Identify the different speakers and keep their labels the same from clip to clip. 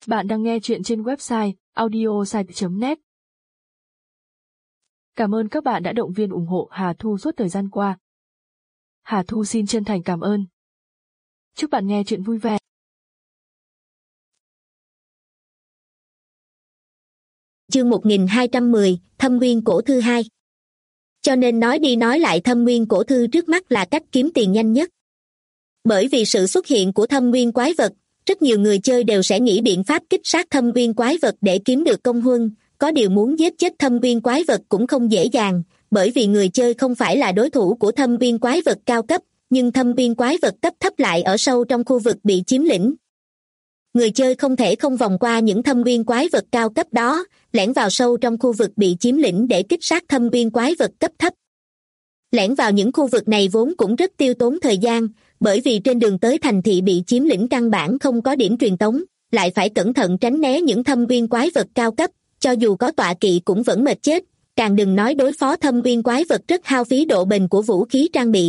Speaker 1: Bạn đang nghe chuyện trên website audiosite.net. Cảm ơn các bạn đã động viên ủng hộ Hà Thu suốt thời gian qua. Hà Thu xin chân thành cảm ơn. Chúc bạn nghe chuyện vui vẻ.
Speaker 2: Chương 1210, Thâm Nguyên Cổ Thư 2. Cho nên nói đi nói lại Thâm Nguyên Cổ Thư trước mắt là cách kiếm tiền nhanh nhất. Bởi vì sự xuất hiện của thâm nguyên quái vật, rất nhiều người chơi đều sẽ nghĩ biện pháp kích sát thâm nguyên quái vật để kiếm được công huân. Có điều muốn giết chết thâm nguyên quái vật cũng không dễ dàng, bởi vì người chơi không phải là đối thủ của thâm nguyên quái vật cao cấp, nhưng thâm nguyên quái vật cấp thấp lại ở sâu trong khu vực bị chiếm lĩnh. Người chơi không thể không vòng qua những thâm nguyên quái vật cao cấp đó, lẻn vào sâu trong khu vực bị chiếm lĩnh để kích sát thâm nguyên quái vật cấp thấp. Lẻn vào những khu vực này vốn cũng rất tiêu tốn thời gian, bởi vì trên đường tới thành thị bị chiếm lĩnh căn bản không có điểm truyền tống, lại phải cẩn thận tránh né những thâm nguyên quái vật cao cấp, cho dù có tọa kỵ cũng vẫn mệt chết, càng đừng nói đối phó thâm nguyên quái vật rất hao phí độ bền của vũ khí trang bị.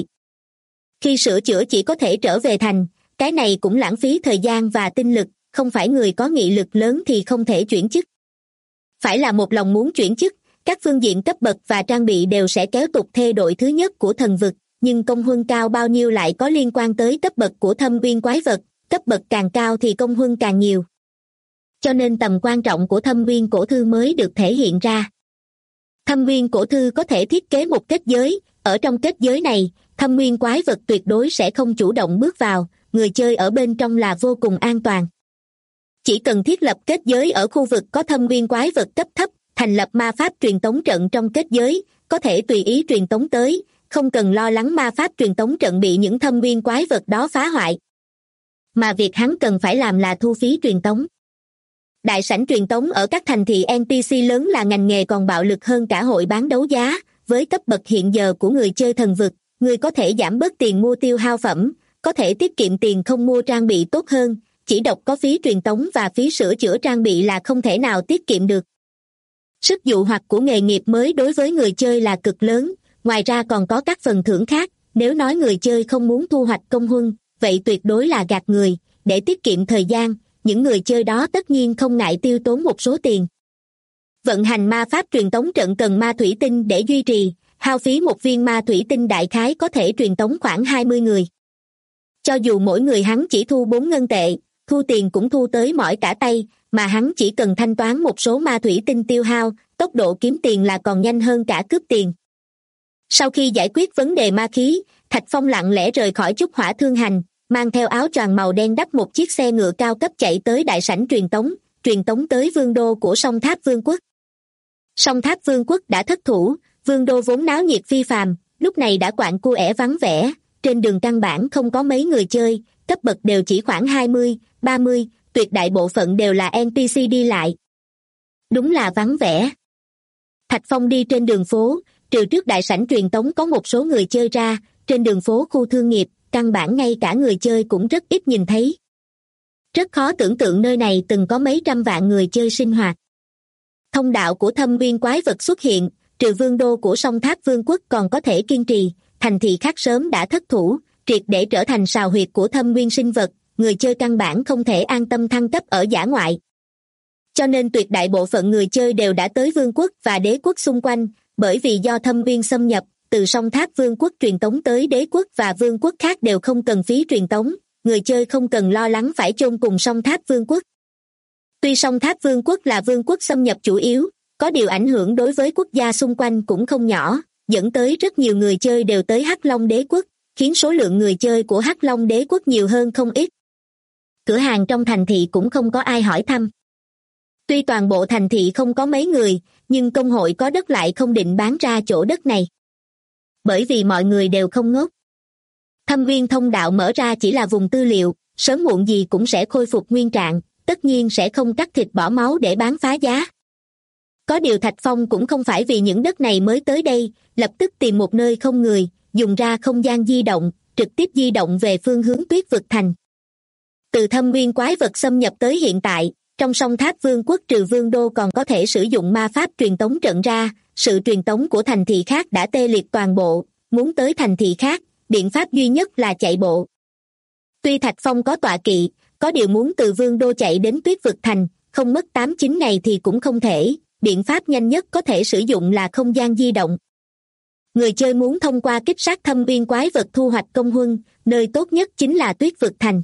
Speaker 2: Khi sửa chữa chỉ có thể trở về thành, cái này cũng lãng phí thời gian và tinh lực, không phải người có nghị lực lớn thì không thể chuyển chức. Phải là một lòng muốn chuyển chức, các phương diện cấp bậc và trang bị đều sẽ kéo tục thê đội thứ nhất của thần vực, nhưng công huân cao bao nhiêu lại có liên quan tới cấp bậc của thâm nguyên quái vật, cấp bậc càng cao thì công huân càng nhiều. Cho nên tầm quan trọng của thâm nguyên cổ thư mới được thể hiện ra. Thâm nguyên cổ thư có thể thiết kế một kết giới, ở trong kết giới này, thâm nguyên quái vật tuyệt đối sẽ không chủ động bước vào, người chơi ở bên trong là vô cùng an toàn. Chỉ cần thiết lập kết giới ở khu vực có thâm nguyên quái vật cấp thấp, thành lập ma pháp truyền tống trận trong kết giới, có thể tùy ý truyền tống tới, không cần lo lắng ma pháp truyền tống trận bị những thâm nguyên quái vật đó phá hoại. Mà việc hắn cần phải làm là thu phí truyền tống. Đại sảnh truyền tống ở các thành thị NPC lớn là ngành nghề còn bạo lực hơn cả hội bán đấu giá, với cấp bậc hiện giờ của người chơi thần vực, người có thể giảm bớt tiền mua tiêu hao phẩm, có thể tiết kiệm tiền không mua trang bị tốt hơn, chỉ độc có phí truyền tống và phí sửa chữa trang bị là không thể nào tiết kiệm được. Sức dụ hoặc của nghề nghiệp mới đối với người chơi là cực lớn, ngoài ra còn có các phần thưởng khác, nếu nói người chơi không muốn thu hoạch công huân, vậy tuyệt đối là gạt người, để tiết kiệm thời gian, những người chơi đó tất nhiên không ngại tiêu tốn một số tiền. Vận hành ma pháp truyền tống trận cần ma thủy tinh để duy trì, hao phí một viên ma thủy tinh đại khái có thể truyền tống khoảng 20 người. Cho dù mỗi người hắn chỉ thu 4 ngân tệ, thu tiền cũng thu tới mỏi cả tay, mà hắn chỉ cần thanh toán một số ma thủy tinh tiêu hao, tốc độ kiếm tiền là còn nhanh hơn cả cướp tiền. Sau khi giải quyết vấn đề ma khí, Thạch Phong lặng lẽ rời khỏi Trúc Hỏa Thương Hành, mang theo áo choàng màu đen đắp một chiếc xe ngựa cao cấp chạy tới đại sảnh truyền tống tới vương đô của Song Tháp Vương quốc. Song Tháp Vương quốc đã thất thủ, vương đô vốn náo nhiệt phi phàm, lúc này đã quạnh cua ẻ vắng vẻ, trên đường căn bản không có mấy người chơi, cấp bậc đều chỉ khoảng 20, 30, tuyệt đại bộ phận đều là NPC đi lại. Đúng là vắng vẻ. Thạch Phong đi trên đường phố, trừ trước đại sảnh truyền tống có một số người chơi ra, trên đường phố khu thương nghiệp, căn bản ngay cả người chơi cũng rất ít nhìn thấy. Rất khó tưởng tượng nơi này từng có mấy trăm vạn người chơi sinh hoạt. Thông đạo của thâm nguyên quái vật xuất hiện, trừ vương đô của Song Tháp Vương quốc còn có thể kiên trì, thành thị khác sớm đã thất thủ, triệt để trở thành sào huyệt của thâm nguyên sinh vật, người chơi căn bản không thể an tâm thăng cấp ở dã ngoại. Cho nên tuyệt đại bộ phận người chơi đều đã tới vương quốc và đế quốc xung quanh, bởi vì do thâm nguyên xâm nhập, từ Song Tháp Vương quốc truyền tống tới đế quốc và vương quốc khác đều không cần phí truyền tống, người chơi không cần lo lắng phải chôn cùng Song Tháp Vương quốc. Tuy Song Tháp Vương quốc là vương quốc xâm nhập chủ yếu, có điều ảnh hưởng đối với quốc gia xung quanh cũng không nhỏ, dẫn tới rất nhiều người chơi đều tới Hắc Long đế quốc, khiến số lượng người chơi của Hắc Long đế quốc nhiều hơn không ít. Cửa hàng trong thành thị cũng không có ai hỏi thăm. Tuy toàn bộ thành thị không có mấy người, nhưng công hội có đất lại không định bán ra chỗ đất này. Bởi vì mọi người đều không ngốc. Thâm nguyên thông đạo mở ra chỉ là vùng tư liệu, sớm muộn gì cũng sẽ khôi phục nguyên trạng, tất nhiên sẽ không cắt thịt bỏ máu để bán phá giá. Có điều Thạch Phong cũng không phải vì những đất này mới tới đây, lập tức tìm một nơi không người, dùng ra không gian di động, trực tiếp di động về phương hướng Tuyết Vực Thành. Từ thâm nguyên quái vật xâm nhập tới hiện tại, trong Song Tháp Vương quốc trừ vương đô còn có thể sử dụng ma pháp truyền tống trận ra, sự truyền tống của thành thị khác đã tê liệt toàn bộ, muốn tới thành thị khác, biện pháp duy nhất là chạy bộ. Tuy Thạch Phong có tọa kỵ, có điều muốn từ Vương đô chạy đến Tuyết Vực Thành, không mất 8-9 ngày thì cũng không thể, biện pháp nhanh nhất có thể sử dụng là không gian di động. Người chơi muốn thông qua kích sát thâm viên quái vật thu hoạch công huân, nơi tốt nhất chính là Tuyết Vực Thành.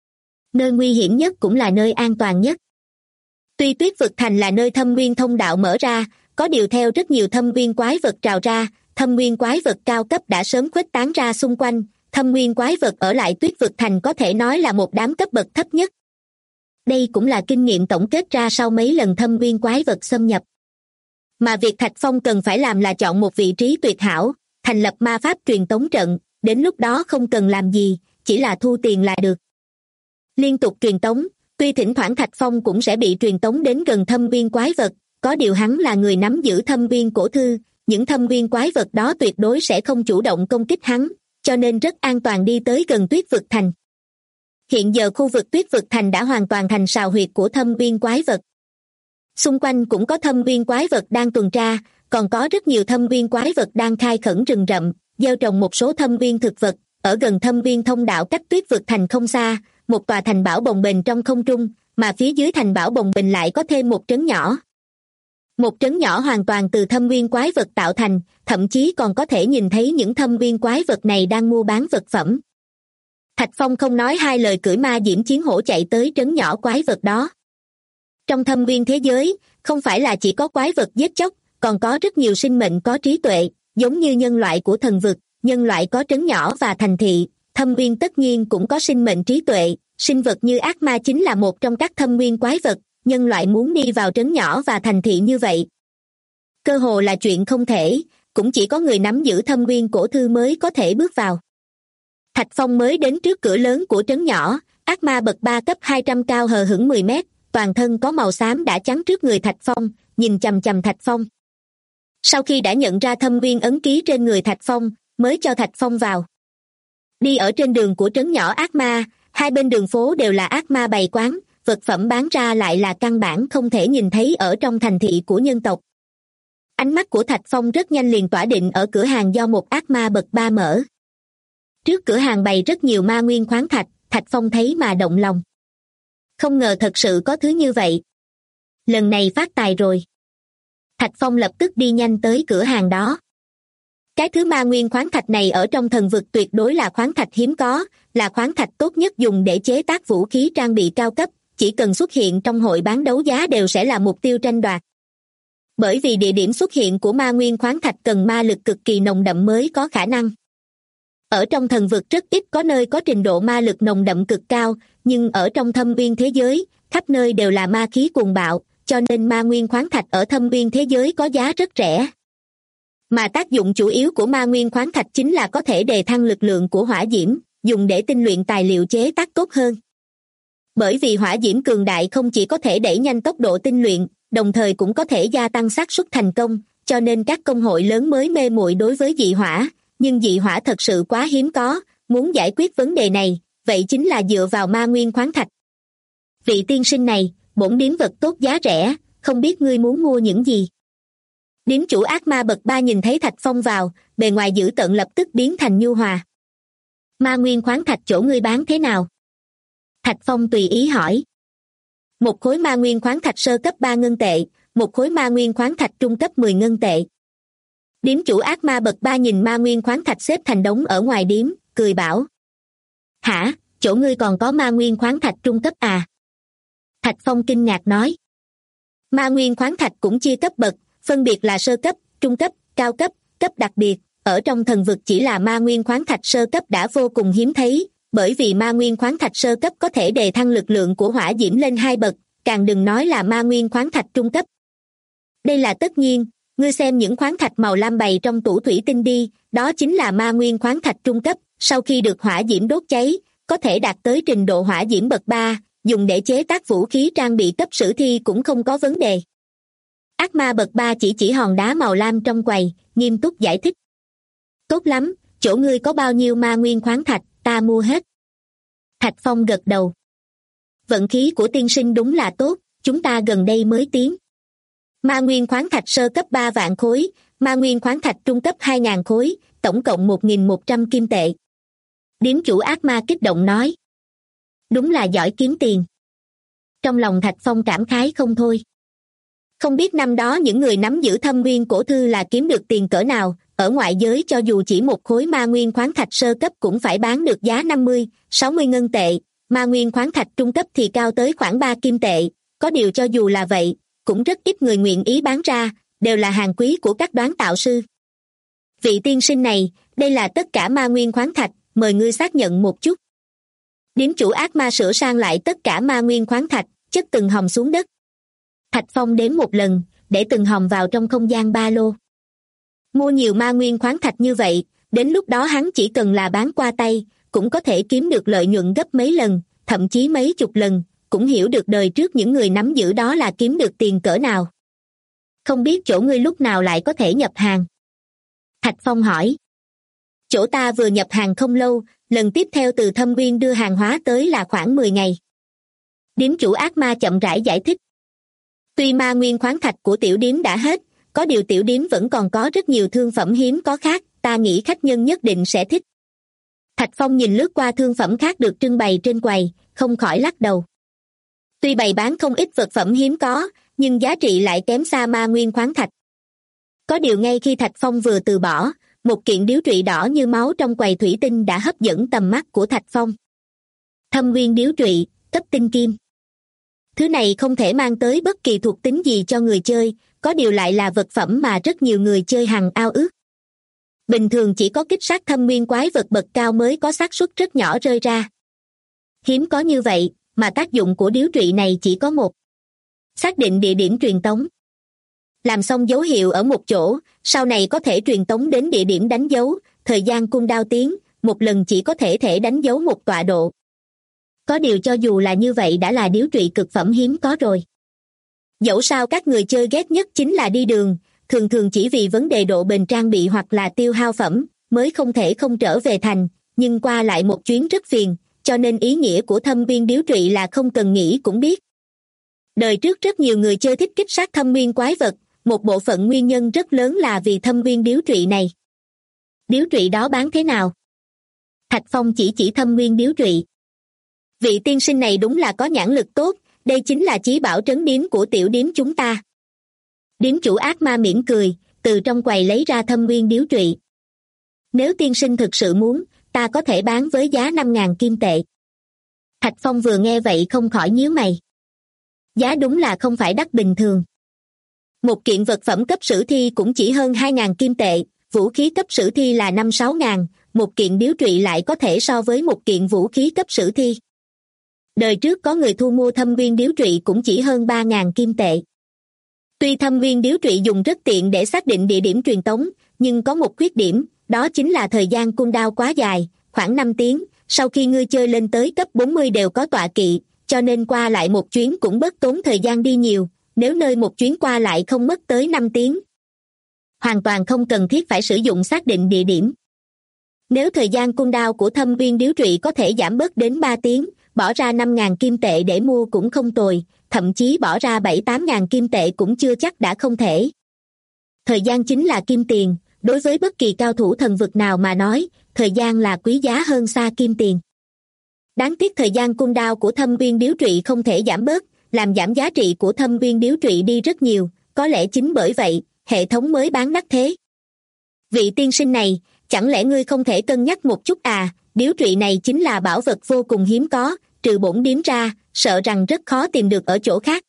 Speaker 2: Nơi nguy hiểm nhất cũng là nơi an toàn nhất. Tuy Tuyết Vực Thành là nơi thâm viên thông đạo mở ra, có điều theo rất nhiều thâm viên quái vật trào ra, thâm viên quái vật cao cấp đã sớm khuếch tán ra xung quanh, thâm viên quái vật ở lại Tuyết Vực Thành có thể nói là một đám cấp bậc thấp nhất. Đây cũng là kinh nghiệm tổng kết ra sau mấy lần thâm viên quái vật xâm nhập. Mà việc Thạch Phong cần phải làm là chọn một vị trí tuyệt hảo, thành lập ma pháp truyền tống trận, đến lúc đó không cần làm gì, chỉ là thu tiền là được. Liên tục truyền tống, tuy thỉnh thoảng Thạch Phong cũng sẽ bị truyền tống đến gần thâm viên quái vật, có điều hắn là người nắm giữ thâm viên cổ thư, những thâm viên quái vật đó tuyệt đối sẽ không chủ động công kích hắn, cho nên rất an toàn đi tới gần Tuyết Vực Thành. Hiện giờ khu vực Tuyết Vực Thành đã hoàn toàn thành sào huyệt của thâm viên quái vật. Xung quanh cũng có thâm viên quái vật đang tuần tra, còn có rất nhiều thâm viên quái vật đang khai khẩn rừng rậm, gieo trồng một số thâm viên thực vật. Ở gần thâm viên thông đạo cách Tuyết Vực Thành không xa, một tòa thành bảo bồng bềnh trong không trung, mà phía dưới thành bảo bồng bềnh lại có thêm một trấn nhỏ. Một trấn nhỏ hoàn toàn từ thâm viên quái vật tạo thành, thậm chí còn có thể nhìn thấy những thâm viên quái vật này đang mua bán vật phẩm. Thạch Phong không nói hai lời cưỡi ma diễm chiến hổ chạy tới trấn nhỏ quái vật đó. Trong thâm viên thế giới, không phải là chỉ có quái vật giết chóc, còn có rất nhiều sinh mệnh có trí tuệ, giống như nhân loại của thần vực, nhân loại có trấn nhỏ và thành thị, thâm viên tất nhiên cũng có sinh mệnh trí tuệ, sinh vật như ác ma chính là một trong các thâm viên quái vật, nhân loại muốn đi vào trấn nhỏ và thành thị như vậy. Cơ hồ là chuyện không thể, cũng chỉ có người nắm giữ thâm viên cổ thư mới có thể bước vào. Thạch Phong mới đến trước cửa lớn của trấn nhỏ, ác ma bậc 3 cấp 200 cao hờ hững 10 mét, toàn thân có màu xám đã chắn trước người Thạch Phong, nhìn chằm chằm Thạch Phong. Sau khi đã nhận ra thâm viên ấn ký trên người Thạch Phong, mới cho Thạch Phong vào. Đi ở trên đường của trấn nhỏ ác ma, hai bên đường phố đều là ác ma bày quán, vật phẩm bán ra lại là căn bản không thể nhìn thấy ở trong thành thị của nhân tộc. Ánh mắt của Thạch Phong rất nhanh liền tỏa định ở cửa hàng do một ác ma bậc 3 mở. Trước cửa hàng bày rất nhiều ma nguyên khoáng thạch, Thạch Phong thấy mà động lòng. Không ngờ thật sự có thứ như vậy. Lần này phát tài rồi. Thạch Phong lập tức đi nhanh tới cửa hàng đó. Cái thứ ma nguyên khoáng thạch này ở trong thần vực tuyệt đối là khoáng thạch hiếm có, là khoáng thạch tốt nhất dùng để chế tác vũ khí trang bị cao cấp, chỉ cần xuất hiện trong hội bán đấu giá đều sẽ là mục tiêu tranh đoạt. Bởi vì địa điểm xuất hiện của ma nguyên khoáng thạch cần ma lực cực kỳ nồng đậm mới có khả năng. Ở trong thần vực rất ít có nơi có trình độ ma lực nồng đậm cực cao, nhưng ở trong thâm viên thế giới, khắp nơi đều là ma khí cuồng bạo, cho nên ma nguyên khoáng thạch ở thâm viên thế giới có giá rất rẻ. Mà tác dụng chủ yếu của ma nguyên khoáng thạch chính là có thể đề thăng lực lượng của hỏa diễm, dùng để tinh luyện tài liệu chế tác tốt hơn. Bởi vì hỏa diễm cường đại không chỉ có thể đẩy nhanh tốc độ tinh luyện, đồng thời cũng có thể gia tăng xác suất thành công, cho nên các công hội lớn mới mê muội đối với dị hỏa, nhưng dị hỏa thật sự quá hiếm có, muốn giải quyết vấn đề này, vậy chính là dựa vào ma nguyên khoáng thạch. Vị tiên sinh này, bổn điếm vật tốt giá rẻ, không biết ngươi muốn mua những gì? Điếm chủ ác ma bậc 3 nhìn thấy Thạch Phong vào, bề ngoài dữ tợn lập tức biến thành nhu hòa. Ma nguyên khoáng thạch chỗ ngươi bán thế nào? Thạch Phong tùy ý hỏi. Một khối ma nguyên khoáng thạch sơ cấp 3 ngân tệ, một khối ma nguyên khoáng thạch trung cấp 10 ngân tệ. Điếm chủ ác ma bậc 3 nhìn ma nguyên khoáng thạch xếp thành đống ở ngoài điếm, cười bảo. Hả, chỗ ngươi còn có ma nguyên khoáng thạch trung cấp à? Thạch Phong kinh ngạc nói. Ma nguyên khoáng thạch cũng chia cấp bậc, phân biệt là sơ cấp, trung cấp, cao cấp, cấp đặc biệt. Ở trong thần vực chỉ là ma nguyên khoáng thạch sơ cấp đã vô cùng hiếm thấy, bởi vì ma nguyên khoáng thạch sơ cấp có thể đề thăng lực lượng của hỏa diễm lên 2 bậc, càng đừng nói là ma nguyên khoáng thạch trung cấp. Đây là tất nhiên, ngươi xem những khoáng thạch màu lam bày trong tủ thủy tinh đi, đó chính là ma nguyên khoáng thạch trung cấp, sau khi được hỏa diễm đốt cháy, có thể đạt tới trình độ hỏa diễm bậc 3, dùng để chế tác vũ khí trang bị cấp sử thi cũng không có vấn đề. Ác ma bậc 3 chỉ hòn đá màu lam trong quầy, nghiêm túc giải thích. Tốt lắm, chỗ ngươi có bao nhiêu ma nguyên khoáng thạch, ta mua hết. Thạch Phong gật đầu. Vận khí của tiên sinh đúng là tốt, chúng ta gần đây mới tiến. Ma nguyên khoáng thạch sơ cấp 3 vạn khối, ma nguyên khoáng thạch trung cấp 2.000 khối, tổng cộng 1.100 kim tệ. Điếm chủ ác ma kích động nói. Đúng là giỏi kiếm tiền. Trong lòng Thạch Phong cảm khái không thôi. Không biết năm đó những người nắm giữ Thâm Nguyên cổ thư là kiếm được tiền cỡ nào, ở ngoại giới cho dù chỉ một khối ma nguyên khoáng thạch sơ cấp cũng phải bán được giá 50, 60 ngân tệ, ma nguyên khoáng thạch trung cấp thì cao tới khoảng 3 kim tệ, có điều cho dù là vậy, cũng rất ít người nguyện ý bán ra, đều là hàng quý của các đoán tạo sư. Vị tiên sinh này, đây là tất cả ma nguyên khoáng thạch, mời ngươi xác nhận một chút. Điếm chủ ác ma sửa sang lại tất cả ma nguyên khoáng thạch, chất từng hòm xuống đất. Thạch Phong đếm một lần, để từng hòm vào trong không gian ba lô. Mua nhiều ma nguyên khoáng thạch như vậy, đến lúc đó hắn chỉ cần là bán qua tay, cũng có thể kiếm được lợi nhuận gấp mấy lần, thậm chí mấy chục lần, cũng hiểu được đời trước những người nắm giữ đó là kiếm được tiền cỡ nào. Không biết chỗ ngươi lúc nào lại có thể nhập hàng? Thạch Phong hỏi. Chỗ ta vừa nhập hàng không lâu, lần tiếp theo từ Thâm Nguyên đưa hàng hóa tới là khoảng 10 ngày. Điếm chủ ác ma chậm rãi giải thích. Tuy ma nguyên khoáng thạch của tiểu điếm đã hết, có điều tiểu điếm vẫn còn có rất nhiều thương phẩm hiếm có khác, ta nghĩ khách nhân nhất định sẽ thích. Thạch Phong nhìn lướt qua thương phẩm khác được trưng bày trên quầy, không khỏi lắc đầu. Tuy bày bán không ít vật phẩm hiếm có, nhưng giá trị lại kém xa ma nguyên khoáng thạch. Có điều ngay khi Thạch Phong vừa từ bỏ, một kiện điếu trụy đỏ như máu trong quầy thủy tinh đã hấp dẫn tầm mắt của Thạch Phong. Thâm Nguyên điếu trụy, cấp tinh kim. Thứ này không thể mang tới bất kỳ thuộc tính gì cho người chơi, có điều lại là vật phẩm mà rất nhiều người chơi hằng ao ước. Bình thường chỉ có kích sát thâm nguyên quái vật bậc cao mới có xác suất rất nhỏ rơi ra. Hiếm có như vậy, mà tác dụng của điếu trụy này chỉ có một. Xác định địa điểm truyền tống. Làm xong dấu hiệu ở một chỗ, sau này có thể truyền tống đến địa điểm đánh dấu, thời gian cooldown tiến, một lần chỉ có thể đánh dấu một tọa độ. Có điều cho dù là như vậy đã là điếu trụy cực phẩm hiếm có rồi. Dẫu sao các người chơi ghét nhất chính là đi đường, thường thường chỉ vì vấn đề độ bền trang bị hoặc là tiêu hao phẩm, mới không thể không trở về thành, nhưng qua lại một chuyến rất phiền, cho nên ý nghĩa của thâm viên điếu trụy là không cần nghĩ cũng biết. Đời trước rất nhiều người chơi thích kích sát thâm viên quái vật, một bộ phận nguyên nhân rất lớn là vì thâm viên điếu trụy này. Điếu trụy đó bán thế nào? Thạch Phong chỉ thâm viên điếu trụy. Vị tiên sinh này đúng là có nhãn lực tốt, đây chính là chí bảo trấn điếm của tiểu điếm chúng ta. Điếm chủ ác ma mỉm cười, từ trong quầy lấy ra thâm viên điếu trụy. Nếu tiên sinh thực sự muốn, ta có thể bán với giá 5.000 kim tệ. Thạch Phong vừa nghe vậy không khỏi nhíu mày. Giá đúng là không phải đắt bình thường. Một kiện vật phẩm cấp sử thi cũng chỉ hơn 2.000 kim tệ, vũ khí cấp sử thi là 5-6.000, một kiện điếu trụy lại có thể so với một kiện vũ khí cấp sử thi. Đời trước có người thu mua thâm viên điếu trụy cũng chỉ hơn 3.000 kim tệ. Tuy thâm viên điếu trụy dùng rất tiện để xác định địa điểm truyền tống, nhưng có một khuyết điểm, đó chính là thời gian cooldown quá dài, khoảng 5 tiếng, sau khi ngươi chơi lên tới cấp 40 đều có tọa kỵ, cho nên qua lại một chuyến cũng bớt tốn thời gian đi nhiều, nếu nơi một chuyến qua lại không mất tới 5 tiếng. Hoàn toàn không cần thiết phải sử dụng xác định địa điểm. Nếu thời gian cooldown của thâm viên điếu trụy có thể giảm bớt đến 3 tiếng, bỏ ra 5.000 kim tệ để mua cũng không tồi, thậm chí bỏ ra 7-8.000 kim tệ cũng chưa chắc đã không thể. Thời gian chính là kim tiền, đối với bất kỳ cao thủ thần vực nào mà nói, thời gian là quý giá hơn xa kim tiền. Đáng tiếc thời gian cooldown của thâm viên điếu trụy không thể giảm bớt, làm giảm giá trị của thâm viên điếu trụy đi rất nhiều, có lẽ chính bởi vậy, hệ thống mới bán đắt thế. Vị tiên sinh này, chẳng lẽ ngươi không thể cân nhắc một chút à, điếu trụy này chính là bảo vật vô cùng hiếm có, trừ bổn điếm ra, sợ rằng rất khó tìm được ở chỗ khác.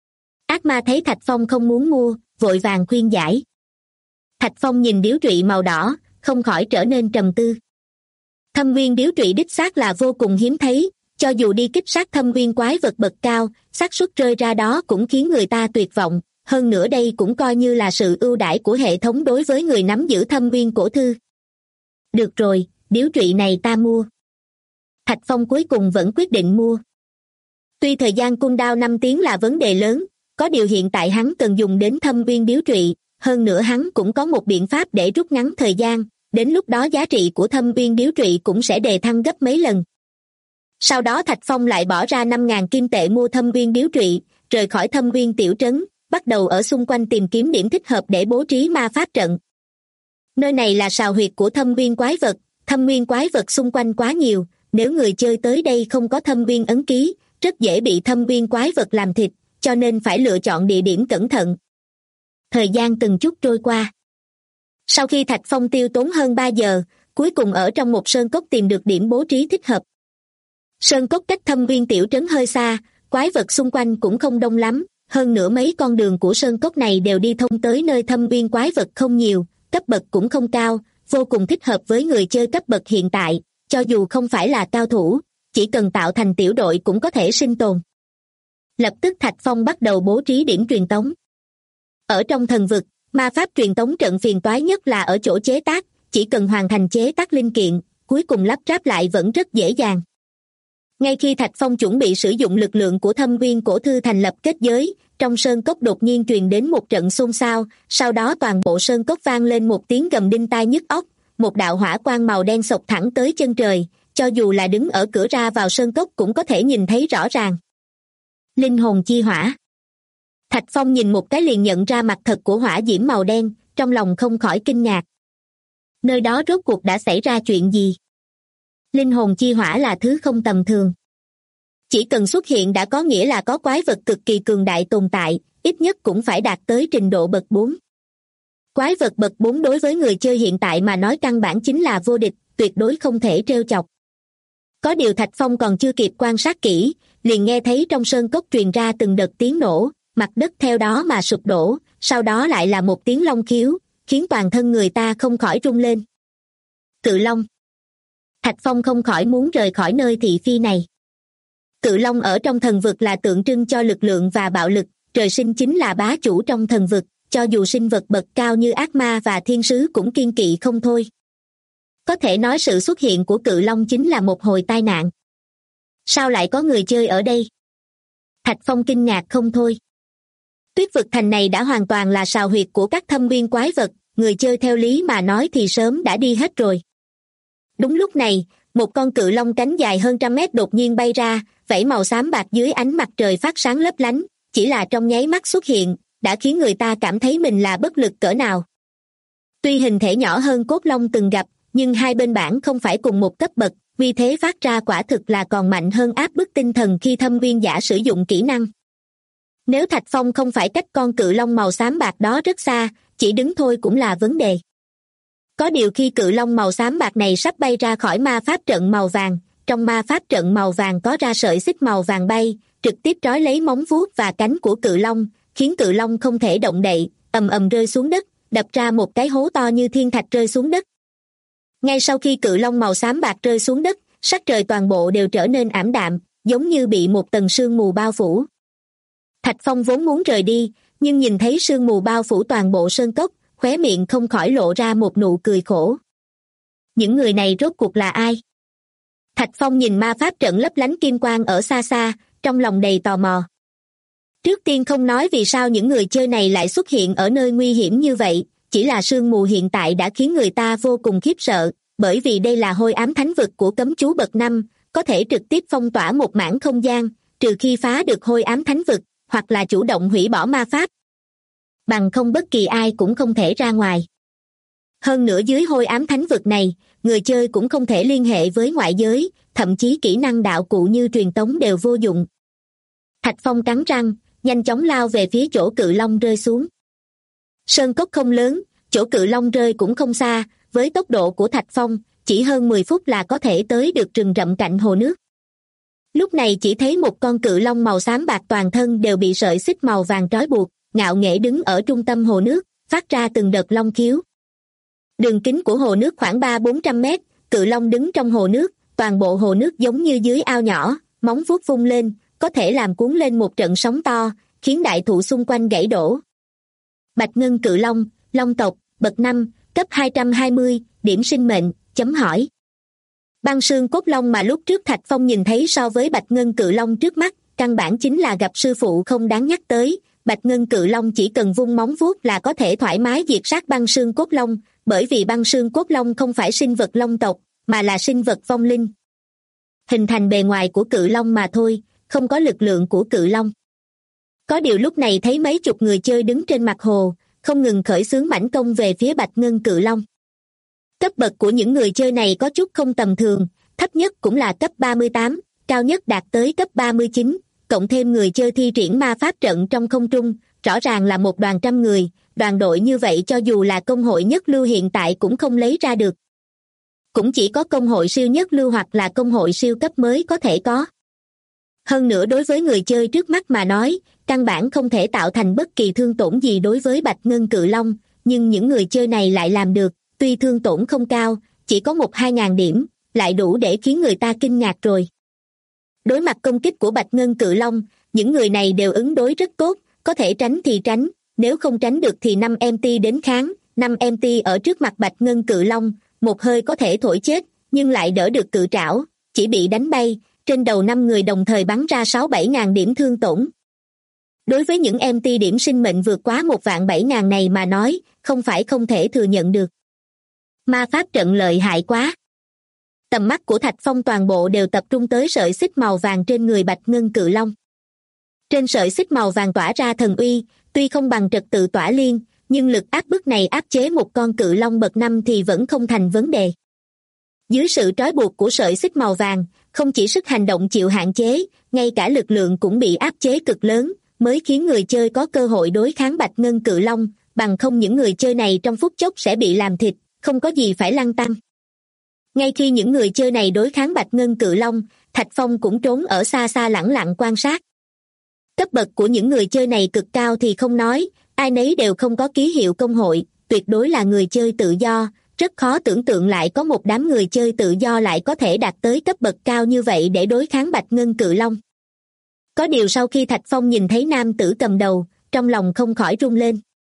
Speaker 2: Ác ma thấy Thạch Phong không muốn mua, vội vàng khuyên giải. Thạch Phong nhìn điếu trụy màu đỏ, không khỏi trở nên trầm tư. Thâm viên điếu trụy đích xác là vô cùng hiếm thấy, cho dù đi kích sát thâm viên quái vật bậc cao, xác suất rơi ra đó cũng khiến người ta tuyệt vọng, hơn nữa đây cũng coi như là sự ưu đãi của hệ thống đối với người nắm giữ thâm viên cổ thư. Được rồi, điếu trụy này ta mua. Thạch Phong cuối cùng vẫn quyết định mua. Tuy thời gian cooldown 5 tiếng là vấn đề lớn, có điều hiện tại hắn cần dùng đến thâm viên điếu trụy, hơn nữa hắn cũng có một biện pháp để rút ngắn thời gian, đến lúc đó giá trị của thâm viên điếu trụy cũng sẽ đề thăng gấp mấy lần. Sau đó Thạch Phong lại bỏ ra 5.000 kim tệ mua thâm viên điếu trụy, rời khỏi thâm viên tiểu trấn, bắt đầu ở xung quanh tìm kiếm điểm thích hợp để bố trí ma pháp trận. Nơi này là sào huyệt của thâm viên quái vật xung quanh quá nhiều, nếu người chơi tới đây không có thâm uyên ấn ký, rất dễ bị thâm uyên quái vật làm thịt, cho nên phải lựa chọn địa điểm cẩn thận. Thời gian từng chút trôi qua. Sau khi Thạch Phong tiêu tốn hơn 3 giờ, cuối cùng ở trong một sơn cốc tìm được điểm bố trí thích hợp. Sơn cốc cách thâm uyên tiểu trấn hơi xa, quái vật xung quanh cũng không đông lắm, hơn nữa mấy con đường của sơn cốc này đều đi thông tới nơi thâm uyên quái vật không nhiều, cấp bậc cũng không cao, vô cùng thích hợp với người chơi cấp bậc hiện tại, cho dù không phải là cao thủ, chỉ cần tạo thành tiểu đội cũng có thể sinh tồn. Lập tức Thạch Phong bắt đầu bố trí điểm truyền tống. Ở trong thần vực, ma pháp truyền tống trận phiền toái nhất là ở chỗ chế tác, chỉ cần hoàn thành chế tác linh kiện, cuối cùng lắp ráp lại vẫn rất dễ dàng. Ngay khi Thạch Phong chuẩn bị sử dụng lực lượng của Thâm Uyên Cổ Thư thành lập kết giới, trong sơn cốc đột nhiên truyền đến một trận xôn xao, sau đó toàn bộ sơn cốc vang lên một tiếng gầm đinh tai nhức óc, một đạo hỏa quang màu đen xộc thẳng tới chân trời, cho dù là đứng ở cửa ra vào sơn cốc cũng có thể nhìn thấy rõ ràng. Linh hồn chi hỏa. Thạch Phong nhìn một cái liền nhận ra mặt thật của hỏa diễm màu đen, trong lòng không khỏi kinh ngạc. Nơi đó rốt cuộc đã xảy ra chuyện gì? Linh hồn chi hỏa là thứ không tầm thường. Chỉ cần xuất hiện đã có nghĩa là có quái vật cực kỳ cường đại tồn tại, ít nhất cũng phải đạt tới trình độ bậc 4. Quái vật bậc 4 đối với người chơi hiện tại mà nói căn bản chính là vô địch, tuyệt đối không thể trêu chọc. Có điều Thạch Phong còn chưa kịp quan sát kỹ, liền nghe thấy trong sơn cốc truyền ra từng đợt tiếng nổ, mặt đất theo đó mà sụp đổ, sau đó lại là một tiếng long khiếu, khiến toàn thân người ta không khỏi rung lên. Cự long. Thạch Phong không khỏi muốn rời khỏi nơi thị phi này. Cự long ở trong thần vực là tượng trưng cho lực lượng và bạo lực, trời sinh chính là bá chủ trong thần vực, cho dù sinh vật bậc cao như ác ma và thiên sứ cũng kiêng kỵ không thôi. Có thể nói sự xuất hiện của cự long chính là một hồi tai nạn. Sao lại có người chơi ở đây? Thạch Phong kinh ngạc không thôi. Tuyết vực thành này đã hoàn toàn là sào huyệt của các thâm uyên quái vật, người chơi theo lý mà nói thì sớm đã đi hết rồi. Đúng lúc này, một con cự long cánh dài hơn 100 mét đột nhiên bay ra, vảy màu xám bạc dưới ánh mặt trời phát sáng lấp lánh, chỉ là trong nháy mắt xuất hiện, đã khiến người ta cảm thấy mình là bất lực cỡ nào. Tuy hình thể nhỏ hơn cốt long từng gặp, nhưng hai bên bản không phải cùng một cấp bậc, vì thế phát ra quả thực là còn mạnh hơn áp bức tinh thần khi thâm uyên giả sử dụng kỹ năng. Nếu Thạch Phong không phải cách con cự long màu xám bạc đó rất xa, chỉ đứng thôi cũng là vấn đề. Có điều khi cự long màu xám bạc này sắp bay ra khỏi ma pháp trận màu vàng, trong ma pháp trận màu vàng có ra sợi xích màu vàng bay, trực tiếp trói lấy móng vuốt và cánh của cự long, khiến cự long không thể động đậy, ầm ầm rơi xuống đất, đập ra một cái hố to như thiên thạch rơi xuống đất. Ngay sau khi cự long màu xám bạc rơi xuống đất, sắc trời toàn bộ đều trở nên ảm đạm, giống như bị một tầng sương mù bao phủ. Thạch Phong vốn muốn rời đi, nhưng nhìn thấy sương mù bao phủ toàn bộ sơn cốc, khóe miệng không khỏi lộ ra một nụ cười khổ. Những người này rốt cuộc là ai? Thạch Phong nhìn ma pháp trận lấp lánh kim quang ở xa xa, trong lòng đầy tò mò. Trước tiên không nói vì sao những người chơi này lại xuất hiện ở nơi nguy hiểm như vậy, chỉ là sương mù hiện tại đã khiến người ta vô cùng khiếp sợ, bởi vì đây là hôi ám thánh vực của cấm chú bậc 5, có thể trực tiếp phong tỏa một mảng không gian, trừ khi phá được hôi ám thánh vực, hoặc là chủ động hủy bỏ ma pháp. Bằng không bất kỳ ai cũng không thể ra ngoài. Hơn nữa dưới hôi ám thánh vực này, người chơi cũng không thể liên hệ với ngoại giới, thậm chí kỹ năng đạo cụ như truyền tống đều vô dụng. Thạch Phong cắn răng, nhanh chóng lao về phía chỗ cự long rơi xuống. Sơn cốc không lớn, chỗ cự long rơi cũng không xa, với tốc độ của Thạch Phong, chỉ hơn 10 phút là có thể tới được rừng rậm cạnh hồ nước. Lúc này chỉ thấy một con cự long màu xám bạc toàn thân đều bị sợi xích màu vàng trói buộc, ngạo nghễ đứng ở trung tâm hồ nước, phát ra từng đợt long khiếu. Đường kính của hồ nước khoảng 300-400 mét, cự long đứng trong hồ nước, toàn bộ hồ nước giống như dưới ao nhỏ, móng vuốt vung lên, có thể làm cuốn lên một trận sóng to, khiến đại thụ xung quanh gãy đổ. Bạch ngân cự long, long tộc, bậc 5, cấp 220, điểm sinh mệnh, chấm hỏi. Băng xương cốt long mà lúc trước Thạch Phong nhìn thấy so với bạch ngân cự long trước mắt, căn bản chính là gặp sư phụ không đáng nhắc tới. Bạch ngân cự long chỉ cần vung móng vuốt là có thể thoải mái diệt sát băng xương cốt long, bởi vì băng xương cốt long không phải sinh vật long tộc, mà là sinh vật vong linh. Hình thành bề ngoài của cự long mà thôi, không có lực lượng của cự long. Có điều lúc này thấy mấy chục người chơi đứng trên mặt hồ, không ngừng khởi xướng mãnh công về phía bạch ngân cự long. Cấp bậc của những người chơi này có chút không tầm thường, thấp nhất cũng là cấp 38, cao nhất đạt tới cấp 39, cộng thêm người chơi thi triển ma pháp trận trong không trung, rõ ràng là một đoàn trăm người, đoàn đội như vậy cho dù là công hội nhất lưu hiện tại cũng không lấy ra được. Cũng chỉ có công hội siêu nhất lưu hoặc là công hội siêu cấp mới có thể có. Hơn nữa đối với người chơi trước mắt mà nói, căn bản không thể tạo thành bất kỳ thương tổn gì đối với Bạch Ngân Cự Long, nhưng những người chơi này lại làm được, tuy thương tổn không cao, chỉ có 1-2 ngàn điểm, lại đủ để khiến người ta kinh ngạc rồi. Đối mặt công kích của Bạch Ngân Cự Long, những người này đều ứng đối rất tốt, có thể tránh thì tránh, nếu không tránh được thì 5MT đến kháng, 5MT ở trước mặt Bạch Ngân Cự Long, một hơi có thể thổi chết, nhưng lại đỡ được cự trảo, chỉ bị đánh bay, trên đầu 5 người đồng thời bắn ra 6-7 ngàn điểm thương tổn. Đối với những MT điểm sinh mệnh vượt quá 1.700.000 này mà nói, không phải không thể thừa nhận được. Ma pháp trận lợi hại quá. Tầm mắt của Thạch Phong toàn bộ đều tập trung tới sợi xích màu vàng trên người Bạch Ngân Cự Long. Trên sợi xích màu vàng tỏa ra thần uy, tuy không bằng trật tự tỏa liên, nhưng lực áp bức này áp chế một con cự long bậc 5 thì vẫn không thành vấn đề. Dưới sự trói buộc của sợi xích màu vàng, không chỉ sức hành động chịu hạn chế, ngay cả lực lượng cũng bị áp chế cực lớn, mới khiến người chơi có cơ hội đối kháng Bạch Ngân Cự Long, bằng không những người chơi này trong phút chốc sẽ bị làm thịt, không có gì phải lăn tăn. Ngay khi những người chơi này đối kháng Bạch Ngân Cự Long, Thạch Phong cũng trốn ở xa xa lẳng lặng quan sát. Cấp bậc của những người chơi này cực cao thì không nói, ai nấy đều không có ký hiệu công hội, tuyệt đối là người chơi tự do, rất khó tưởng tượng lại có một đám người chơi tự do lại có thể đạt tới cấp bậc cao như vậy để đối kháng Bạch Ngân Cự Long. Có điều sau khi Thạch Phong nhìn thấy nam tử cầm đầu, trong lòng không khỏi run lên.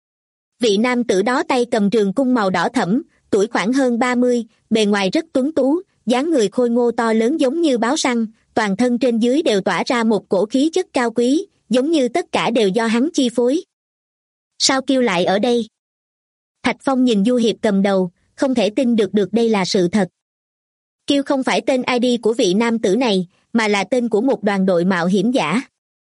Speaker 2: Vị nam tử đó tay cầm trường cung màu đỏ thẫm, tuổi khoảng hơn 30, bề ngoài rất tuấn tú, dáng người khôi ngô to lớn giống như báo săn, toàn thân trên dưới đều tỏa ra một cổ khí chất cao quý, giống như tất cả đều do hắn chi phối. Sao Kiêu lại ở đây? Thạch Phong nhìn Du Hiệp cầm đầu, không thể tin được đây là sự thật. Kiêu không phải tên ID của vị nam tử này, mà là tên của một đoàn đội mạo hiểm giả.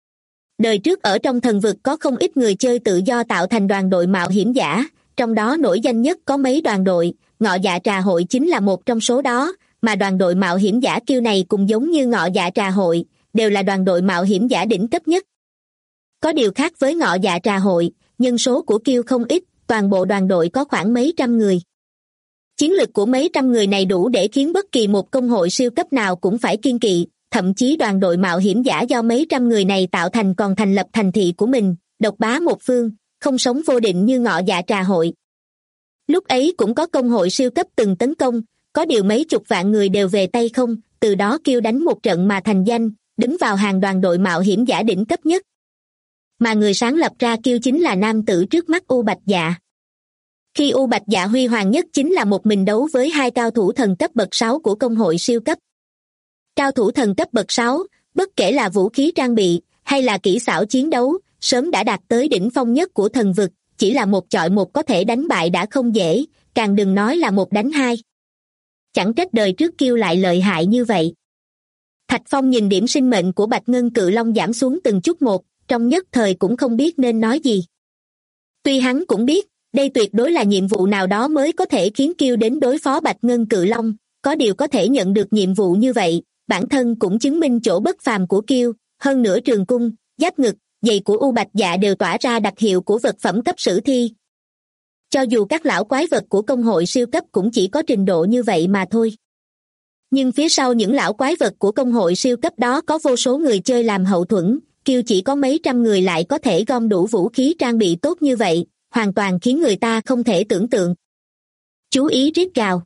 Speaker 2: Đời trước ở trong thần vực có không ít người chơi tự do tạo thành đoàn đội mạo hiểm giả, trong đó nổi danh nhất có mấy đoàn đội, Ngọ Dạ Trà Hội chính là một trong số đó, mà đoàn đội mạo hiểm giả Kiêu này cũng giống như Ngọ Dạ Trà Hội, đều là đoàn đội mạo hiểm giả đỉnh cấp nhất. Có điều khác với Ngọ Dạ Trà Hội, nhân số của Kiêu không ít, toàn bộ đoàn đội có khoảng mấy trăm người. Chiến lực của mấy trăm người này đủ để khiến bất kỳ một công hội siêu cấp nào cũng phải kiêng kỵ, thậm chí đoàn đội mạo hiểm giả do mấy trăm người này tạo thành còn thành lập thành thị của mình, độc bá một phương, không sống vô định như Ngọ Dạ Trà Hội. Lúc ấy cũng có công hội siêu cấp từng tấn công, có điều mấy chục vạn người đều về tay không, từ đó Kiêu đánh một trận mà thành danh, đứng vào hàng đoàn đội mạo hiểm giả đỉnh cấp nhất. Mà người sáng lập ra Kiêu chính là nam tử trước mắt U Bạch Dạ. Khi U Bạch Dạ huy hoàng nhất chính là một mình đấu với hai cao thủ thần cấp bậc 6 của công hội siêu cấp. Cao thủ thần cấp bậc 6, bất kể là vũ khí trang bị hay là kỹ xảo chiến đấu, sớm đã đạt tới đỉnh phong nhất của thần vực, chỉ là một chọi một có thể đánh bại đã không dễ, càng đừng nói là một đánh hai. Chẳng trách đời trước Kiêu lại lợi hại như vậy. Thạch Phong nhìn điểm sinh mệnh của Bạch Ngân Cự Long giảm xuống từng chút một, trong nhất thời cũng không biết nên nói gì. Tuy hắn cũng biết, đây tuyệt đối là nhiệm vụ nào đó mới có thể khiến Kiêu đến đối phó Bạch Ngân Cự Long, có điều có thể nhận được nhiệm vụ như vậy, bản thân cũng chứng minh chỗ bất phàm của Kiêu, hơn nữa trường cung, giáp ngực, giày của U Bạch Dạ đều tỏa ra đặc hiệu của vật phẩm cấp sử thi. Cho dù các lão quái vật của công hội siêu cấp cũng chỉ có trình độ như vậy mà thôi. Nhưng phía sau những lão quái vật của công hội siêu cấp đó có vô số người chơi làm hậu thuẫn, Kiêu chỉ có mấy trăm người lại có thể gom đủ vũ khí trang bị tốt như vậy, hoàn toàn khiến người ta không thể tưởng tượng. Chú ý rít gào.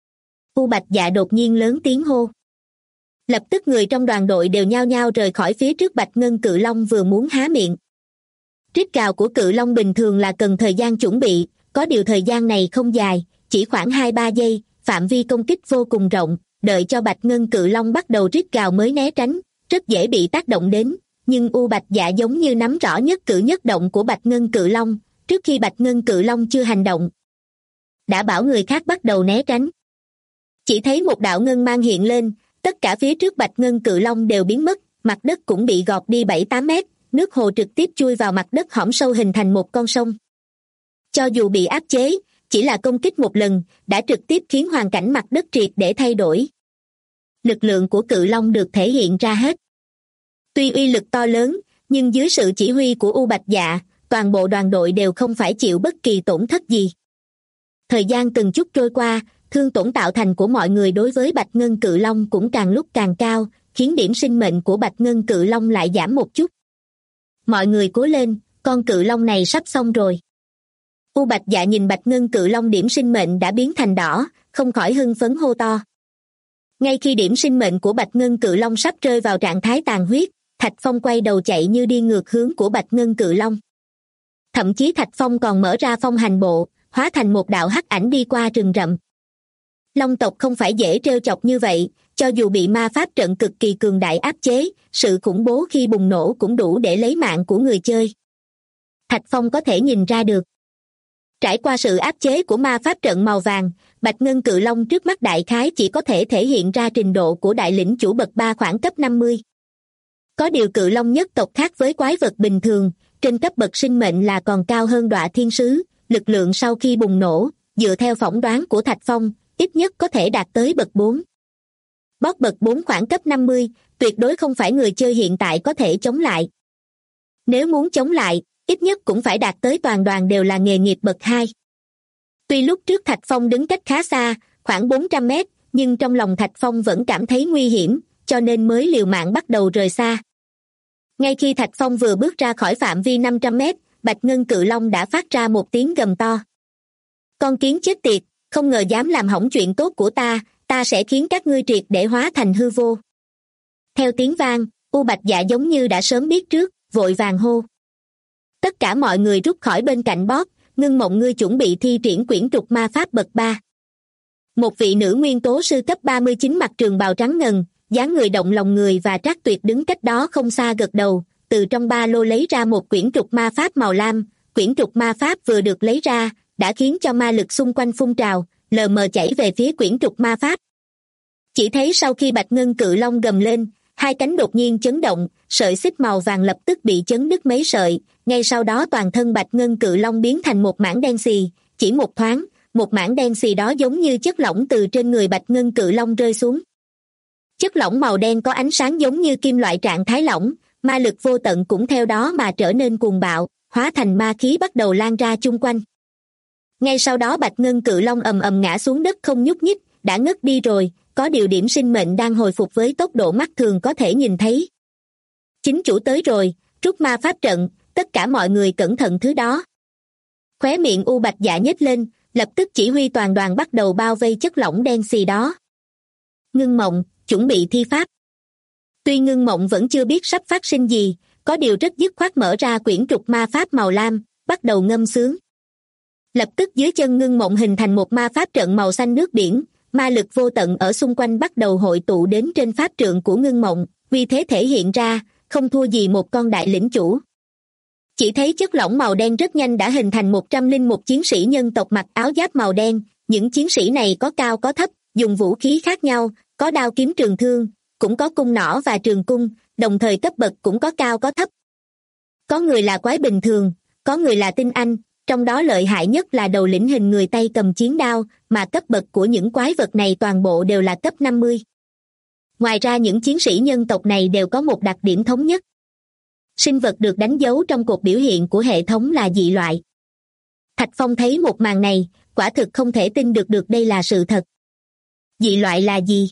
Speaker 2: U Bạch Dạ đột nhiên lớn tiếng hô. Lập tức người trong đoàn đội đều nhao nhao rời khỏi phía trước Bạch Ngân Cự Long vừa muốn há miệng. Rít gào của Cự Long bình thường là cần thời gian chuẩn bị, có điều thời gian này không dài, chỉ khoảng 2-3 giây, phạm vi công kích vô cùng rộng, đợi cho Bạch Ngân Cự Long bắt đầu rít gào mới né tránh, rất dễ bị tác động đến, nhưng U Bạch Dạ giống như nắm rõ nhất cử nhất động của Bạch Ngân Cự Long, trước khi Bạch Ngân Cự Long chưa hành động. Đã bảo người khác bắt đầu né tránh. Chỉ thấy một đạo ngân mang hiện lên, tất cả phía trước Bạch Ngân Cự Long đều biến mất, mặt đất cũng bị gọt đi 7-8 mét, nước hồ trực tiếp chui vào mặt đất hõm sâu hình thành một con sông. Cho dù bị áp chế, chỉ là công kích một lần, đã trực tiếp khiến hoàn cảnh mặt đất triệt để thay đổi. lực lượng của cự long được thể hiện ra hết. Tuy uy lực to lớn, nhưng dưới sự chỉ huy của U Bạch Dạ, toàn bộ đoàn đội đều không phải chịu bất kỳ tổn thất gì. Thời gian từng chút trôi qua, thương tổn tạo thành của mọi người đối với Bạch Ngân Cự Long cũng càng lúc càng cao, khiến điểm sinh mệnh của Bạch Ngân Cự Long lại giảm một chút. Mọi người cố lên, con cự long này sắp xong rồi. U Bạch Dạ nhìn Bạch Ngân Cự Long điểm sinh mệnh đã biến thành đỏ, không khỏi hưng phấn hô to. Ngay khi điểm sinh mệnh của Bạch Ngân Cự Long sắp rơi vào trạng thái tàn huyết, Thạch Phong quay đầu chạy như đi ngược hướng của Bạch Ngân Cự Long. Thậm chí Thạch Phong còn mở ra phong hành bộ, hóa thành một đạo hắc ảnh đi qua rừng rậm. Long tộc không phải dễ trêu chọc như vậy, cho dù bị ma pháp trận cực kỳ cường đại áp chế, sự khủng bố khi bùng nổ cũng đủ để lấy mạng của người chơi. Thạch Phong có thể nhìn ra được. Trải qua sự áp chế của ma pháp trận màu vàng, Bạch Ngân Cự Long trước mắt đại khái chỉ có thể thể hiện ra trình độ của đại lĩnh chủ bậc 3 khoảng cấp 50. Có điều cự long nhất tộc khác với quái vật bình thường, trên cấp bậc sinh mệnh là còn cao hơn Đọa Thiên Sứ, lực lượng sau khi bùng nổ, dựa theo phỏng đoán của Thạch Phong, ít nhất có thể đạt tới bậc 4. Boss bậc 4 khoảng cấp 50, tuyệt đối không phải người chơi hiện tại có thể chống lại. Nếu muốn chống lại, ít nhất cũng phải đạt tới toàn đoàn đều là nghề nghiệp bậc 2. Tuy lúc trước Thạch Phong đứng cách khá xa, khoảng 400 mét, nhưng trong lòng Thạch Phong vẫn cảm thấy nguy hiểm, cho nên mới liều mạng bắt đầu rời xa. Ngay khi Thạch Phong vừa bước ra khỏi phạm vi 500 mét, Bạch Ngân Cự Long đã phát ra một tiếng gầm to. Con kiến chết tiệt, không ngờ dám làm hỏng chuyện tốt của ta sẽ khiến các ngươi triệt để hóa thành hư vô. Theo tiếng vang, U Bạch Dạ giống như đã sớm biết trước, vội vàng hô. Tất cả mọi người rút khỏi bên cạnh boss, Ngưng Mộng ngươi chuẩn bị thi triển quyển trục ma pháp bậc 3. Một vị nữ nguyên tố sư cấp 39 mặc trường bào trắng ngần, dáng người động lòng người và Trác Tuyệt đứng cách đó không xa gật đầu, từ trong ba lô lấy ra một quyển trục ma pháp màu lam. Quyển trục ma pháp vừa được lấy ra, đã khiến cho ma lực xung quanh phun trào, lờ mờ chảy về phía quyển trục ma pháp. Chỉ thấy sau khi Bạch Ngân Cự Long gầm lên, hai cánh đột nhiên chấn động, sợi xích màu vàng lập tức bị chấn đứt mấy sợi, ngay sau đó toàn thân Bạch Ngân Cự Long biến thành một mảng đen xì, chỉ một thoáng, một mảng đen xì đó giống như chất lỏng từ trên người Bạch Ngân Cự Long rơi xuống. Chất lỏng màu đen có ánh sáng giống như kim loại trạng thái lỏng, ma lực vô tận cũng theo đó mà trở nên cuồng bạo, hóa thành ma khí bắt đầu lan ra chung quanh. Ngay sau đó Bạch Ngân Cự Long ầm ầm ngã xuống đất không nhúc nhích, đã ngất đi rồi, có điều điểm sinh mệnh đang hồi phục với tốc độ mắt thường có thể nhìn thấy. Chính chủ tới rồi, rút ma pháp trận, tất cả mọi người cẩn thận thứ đó. Khóe miệng U Bạch Dạ nhếch lên, lập tức chỉ huy toàn đoàn bắt đầu bao vây chất lỏng đen xì đó. Ngưng Mộng, chuẩn bị thi pháp. Tuy Ngưng Mộng vẫn chưa biết sắp phát sinh gì, có điều rất dứt khoát mở ra quyển trục ma pháp màu lam, bắt đầu ngâm sướng. Lập tức dưới chân Ngưng Mộng hình thành một ma pháp trận màu xanh nước biển, ma lực vô tận ở xung quanh bắt đầu hội tụ đến trên pháp trượng của Ngưng Mộng, vì thế thể hiện ra, không thua gì một con đại lĩnh chủ. Chỉ thấy chất lỏng màu đen rất nhanh đã hình thành 101 chiến sĩ nhân tộc mặc áo giáp màu đen, những chiến sĩ này có cao có thấp, dùng vũ khí khác nhau, có đao kiếm trường thương, cũng có cung nỏ và trường cung, đồng thời cấp bậc cũng có cao có thấp. Có người là quái bình thường, có người là tinh anh, trong đó lợi hại nhất là đầu lĩnh hình người tay cầm chiến đao, mà cấp bậc của những quái vật này toàn bộ đều là cấp 50. Ngoài ra những chiến sĩ nhân tộc này đều có một đặc điểm thống nhất. Sinh vật được đánh dấu trong cột biểu hiện của hệ thống là dị loại. Thạch Phong thấy một màn này, quả thực không thể tin được đây là sự thật. Dị loại là gì?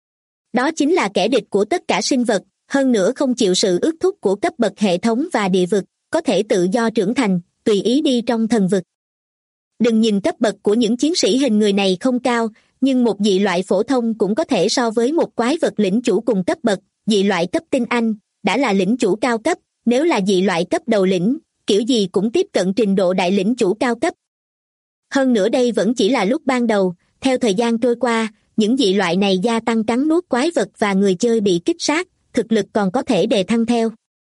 Speaker 2: Đó chính là kẻ địch của tất cả sinh vật, hơn nữa không chịu sự ước thúc của cấp bậc hệ thống và địa vực, có thể tự do trưởng thành, tùy ý đi trong thần vực. Đừng nhìn cấp bậc của những chiến sĩ hình người này không cao, nhưng một dị loại phổ thông cũng có thể so với một quái vật lĩnh chủ cùng cấp bậc. Dị loại cấp tinh anh đã là lĩnh chủ cao cấp, nếu là dị loại cấp đầu lĩnh, kiểu gì cũng tiếp cận trình độ đại lĩnh chủ cao cấp. Hơn nữa đây vẫn chỉ là lúc ban đầu, theo thời gian trôi qua, những dị loại này gia tăng cắn nuốt quái vật và người chơi bị kích sát, thực lực còn có thể đề thăng theo.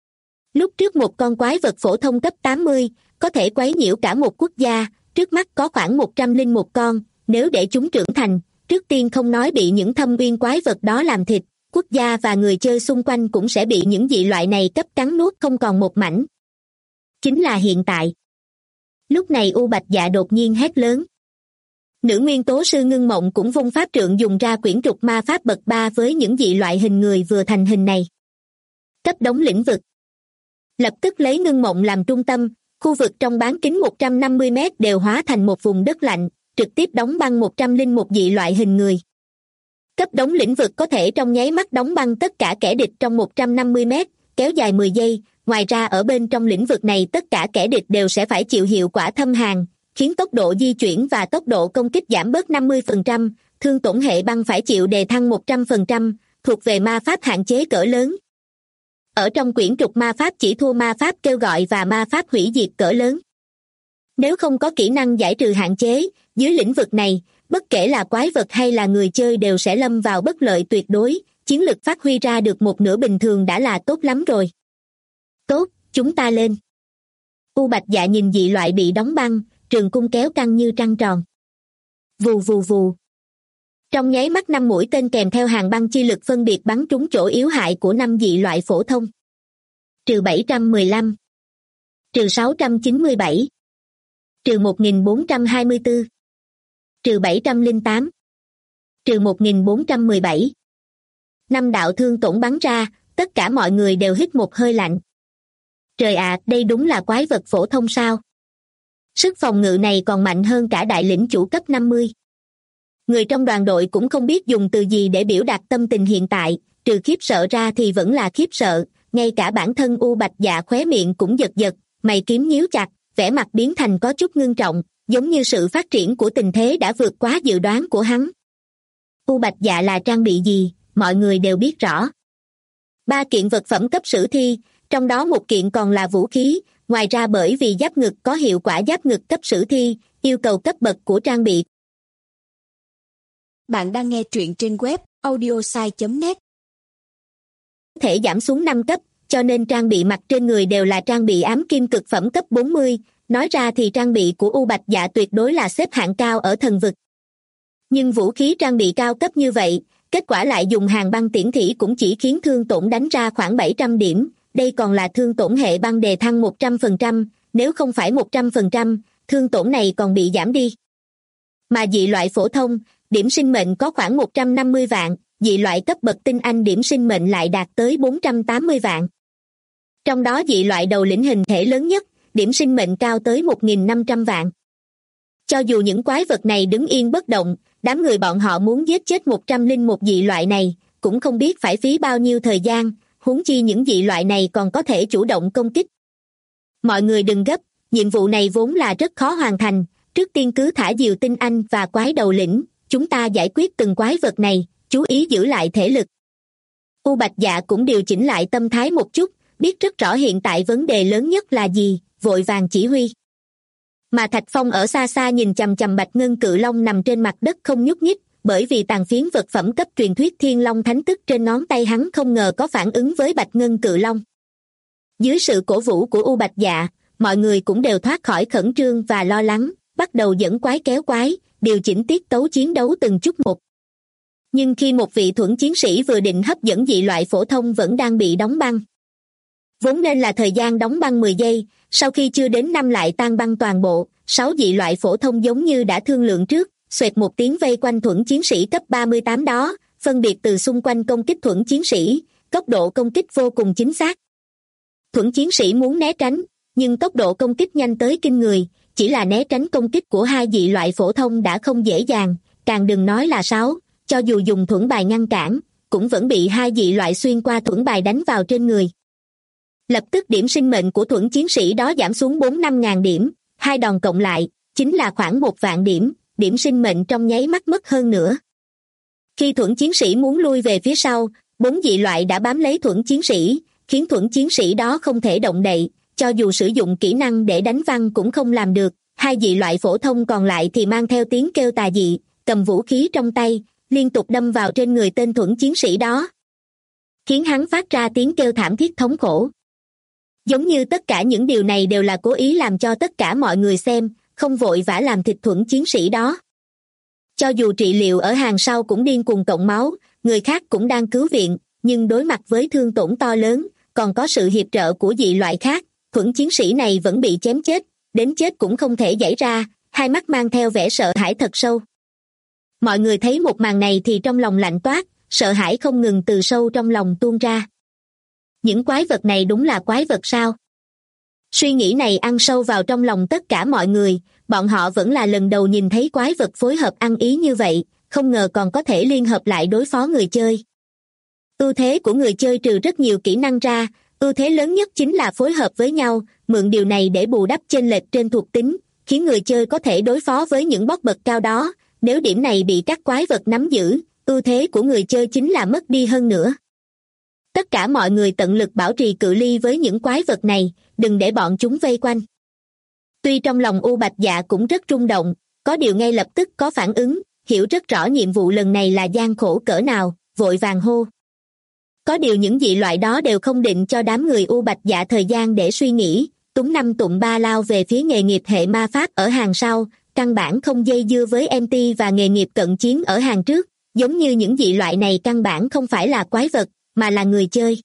Speaker 2: Lúc trước một con quái vật phổ thông cấp 80, có thể quấy nhiễu cả một quốc gia, trước mắt có khoảng 101 con, nếu để chúng trưởng thành, trước tiên không nói bị những thâm uyên quái vật đó làm thịt, quốc gia và người chơi xung quanh cũng sẽ bị những dị loại này cấp cắn nuốt không còn một mảnh. Chính là hiện tại. Lúc này U Bạch Dạ đột nhiên hét lớn. Nữ nguyên tố sư Ngưng Mộng cũng vung pháp trượng dùng ra quyển trục ma pháp bậc 3 với những dị loại hình người vừa thành hình này. Cấp đống lĩnh vực. Lập tức lấy Ngưng Mộng làm trung tâm, khu vực trong bán kính 150 mét đều hóa thành một vùng đất lạnh, trực tiếp đóng băng 101 dị loại hình người. Cấp đống lĩnh vực có thể trong nháy mắt đóng băng tất cả kẻ địch trong 150 mét, kéo dài 10 giây. Ngoài ra ở bên trong lĩnh vực này tất cả kẻ địch đều sẽ phải chịu hiệu quả thâm hàn, khiến tốc độ di chuyển và tốc độ công kích giảm bớt 50%, thương tổn hệ băng phải chịu đề thăng 100%, thuộc về ma pháp hạn chế cỡ lớn. Ở trong quyển trục ma pháp chỉ thua ma pháp kêu gọi và ma pháp hủy diệt cỡ lớn. Nếu không có kỹ năng giải trừ hạn chế, dưới lĩnh vực này, bất kể là quái vật hay là người chơi đều sẽ lâm vào bất lợi tuyệt đối, chiến lực phát huy ra được một nửa bình thường đã là tốt lắm rồi. Tốt, chúng ta lên. U Bạch Dạ nhìn dị loại bị đóng băng, trường cung kéo căng như trăng tròn. Vù vù vù. Trong nháy mắt 5 mũi tên kèm theo hàng băng chi lực phân biệt bắn trúng chỗ yếu hại của 5 dị loại phổ thông. Trừ 715. Trừ 697. Trừ 1424. Trừ 708. Trừ 1417. 5 đạo thương tổn bắn ra, tất cả mọi người đều hít một hơi lạnh. Trời ạ, đây đúng là quái vật phổ thông sao? Sức phòng ngự này còn mạnh hơn cả đại lĩnh chủ cấp 50. Người trong đoàn đội cũng không biết dùng từ gì để biểu đạt tâm tình hiện tại, trừ khiếp sợ ra thì vẫn là khiếp sợ, ngay cả bản thân U Bạch Dạ khóe miệng cũng giật giật, mày kiếm nhíu chặt, vẻ mặt biến thành có chút ngưng trọng, giống như sự phát triển của tình thế đã vượt quá dự đoán của hắn. U Bạch Dạ là trang bị gì, mọi người đều biết rõ. 3 kiện vật phẩm cấp sử thi, trong đó 1 kiện còn là vũ khí, ngoài ra bởi vì giáp ngực có hiệu quả giáp ngực cấp sử thi, yêu cầu cấp bậc của trang bị.
Speaker 3: Bạn đang nghe truyện trên web audiosai.net.
Speaker 2: Có thể giảm xuống 5 cấp, cho nên trang bị mặc trên người đều là trang bị ám kim cực phẩm cấp 40, nói ra thì trang bị của U Bạch Dạ tuyệt đối là xếp hạng cao ở thần vực. Nhưng vũ khí trang bị cao cấp như vậy, kết quả lại dùng hàng băng tiễn thỉ cũng chỉ khiến thương tổn đánh ra khoảng 700 điểm, đây còn là thương tổn hệ băng đề thăng 100%, nếu không phải 100%, thương tổn này còn bị giảm đi. Mà dị loại phổ thông, điểm sinh mệnh có khoảng 150 vạn, dị loại cấp bậc tinh anh điểm sinh mệnh lại đạt tới 480 vạn. Trong đó dị loại đầu lĩnh hình thể lớn nhất, điểm sinh mệnh cao tới 1.500 vạn. Cho dù những quái vật này đứng yên bất động, đám người bọn họ muốn giết chết 101 dị loại này, cũng không biết phải phí bao nhiêu thời gian, huống chi những dị loại này còn có thể chủ động công kích. Mọi người đừng gấp, nhiệm vụ này vốn là rất khó hoàn thành, trước tiên cứ thả diều tinh anh và quái đầu lĩnh, chúng ta giải quyết từng quái vật này, chú ý giữ lại thể lực. U Bạch Dạ cũng điều chỉnh lại tâm thái một chút, biết rất rõ hiện tại vấn đề lớn nhất là gì, vội vàng chỉ huy. Mà Thạch Phong ở xa xa nhìn chằm chằm Bạch Ngân Cự Long nằm trên mặt đất không nhúc nhích, bởi vì tàn phiến vật phẩm cấp truyền thuyết Thiên Long Thánh Tức trên ngón tay hắn không ngờ có phản ứng với Bạch Ngân Cự Long. Dưới sự cổ vũ của U Bạch Dạ, mọi người cũng đều thoát khỏi khẩn trương và lo lắng, bắt đầu dẫn quái kéo quái, điều chỉnh tiết tấu chiến đấu từng chút một. Nhưng khi một vị thuẫn chiến sĩ vừa định hấp dẫn dị loại phổ thông vẫn đang bị đóng băng. Vốn nên là thời gian đóng băng 10 giây, sau khi chưa đến 5 lại tan băng toàn bộ, 6 dị loại phổ thông giống như đã thương lượng trước, xoẹt một tiếng vây quanh thuẫn chiến sĩ cấp 38 đó, phân biệt từ xung quanh công kích thuẫn chiến sĩ, tốc độ công kích vô cùng chính xác. Thuẫn chiến sĩ muốn né tránh, nhưng tốc độ công kích nhanh tới kinh người, chỉ là né tránh công kích của 2 dị loại phổ thông đã không dễ dàng, càng đừng nói là 6, cho dù dùng thuẫn bài ngăn cản, cũng vẫn bị 2 dị loại xuyên qua thuẫn bài đánh vào trên người. Lập tức điểm sinh mệnh của thuẫn chiến sĩ đó giảm xuống 4-5 ngàn điểm, 2 đòn cộng lại, chính là khoảng 1 vạn điểm, điểm sinh mệnh trong nháy mắt mất hơn nữa. Khi thuẫn chiến sĩ muốn lui về phía sau, 4 dị loại đã bám lấy thuẫn chiến sĩ, khiến thuẫn chiến sĩ đó không thể động đậy, cho dù sử dụng kỹ năng để đánh văng cũng không làm được. 2 dị loại phổ thông còn lại thì mang theo tiếng kêu tà dị, cầm vũ khí trong tay, liên tục đâm vào trên người tên thuẫn chiến sĩ đó, khiến hắn phát ra tiếng kêu thảm thiết thống khổ. Giống như tất cả những điều này đều là cố ý làm cho tất cả mọi người xem, không vội vã làm thịt thuẫn chiến sĩ đó. Cho dù trị liệu ở hàng sau cũng điên cuồng cộng máu, người khác cũng đang cứu viện, nhưng đối mặt với thương tổn to lớn, còn có sự hiệp trợ của dị loại khác, thuẫn chiến sĩ này vẫn bị chém chết, đến chết cũng không thể giãy ra, hai mắt mang theo vẻ sợ hãi thật sâu. Mọi người thấy một màn này thì trong lòng lạnh toát, sợ hãi không ngừng từ sâu trong lòng tuôn ra. Những quái vật này đúng là quái vật sao? Suy nghĩ này ăn sâu vào trong lòng tất cả mọi người, bọn họ vẫn là lần đầu nhìn thấy quái vật phối hợp ăn ý như vậy, không ngờ còn có thể liên hợp lại đối phó người chơi. Ưu thế của người chơi trừ rất nhiều kỹ năng ra, ưu thế lớn nhất chính là phối hợp với nhau, mượn điều này để bù đắp chênh lệch trên thuộc tính, khiến người chơi có thể đối phó với những boss bậc cao đó. Nếu điểm này bị các quái vật nắm giữ, ưu thế của người chơi chính là mất đi hơn nữa. Tất cả mọi người tận lực bảo trì cự ly với những quái vật này, đừng để bọn chúng vây quanh. Tuy trong lòng U Bạch Dạ cũng rất rung động, có điều ngay lập tức có phản ứng, hiểu rất rõ nhiệm vụ lần này là gian khổ cỡ nào, vội vàng hô. Có điều những dị loại đó đều không định cho đám người U Bạch Dạ thời gian để suy nghĩ, túm năm tụm ba lao về phía nghề nghiệp hệ ma pháp ở hàng sau, căn bản không dây dưa với MT và nghề nghiệp cận chiến ở hàng trước, giống như những dị loại này căn bản không phải là quái vật, mà là người chơi.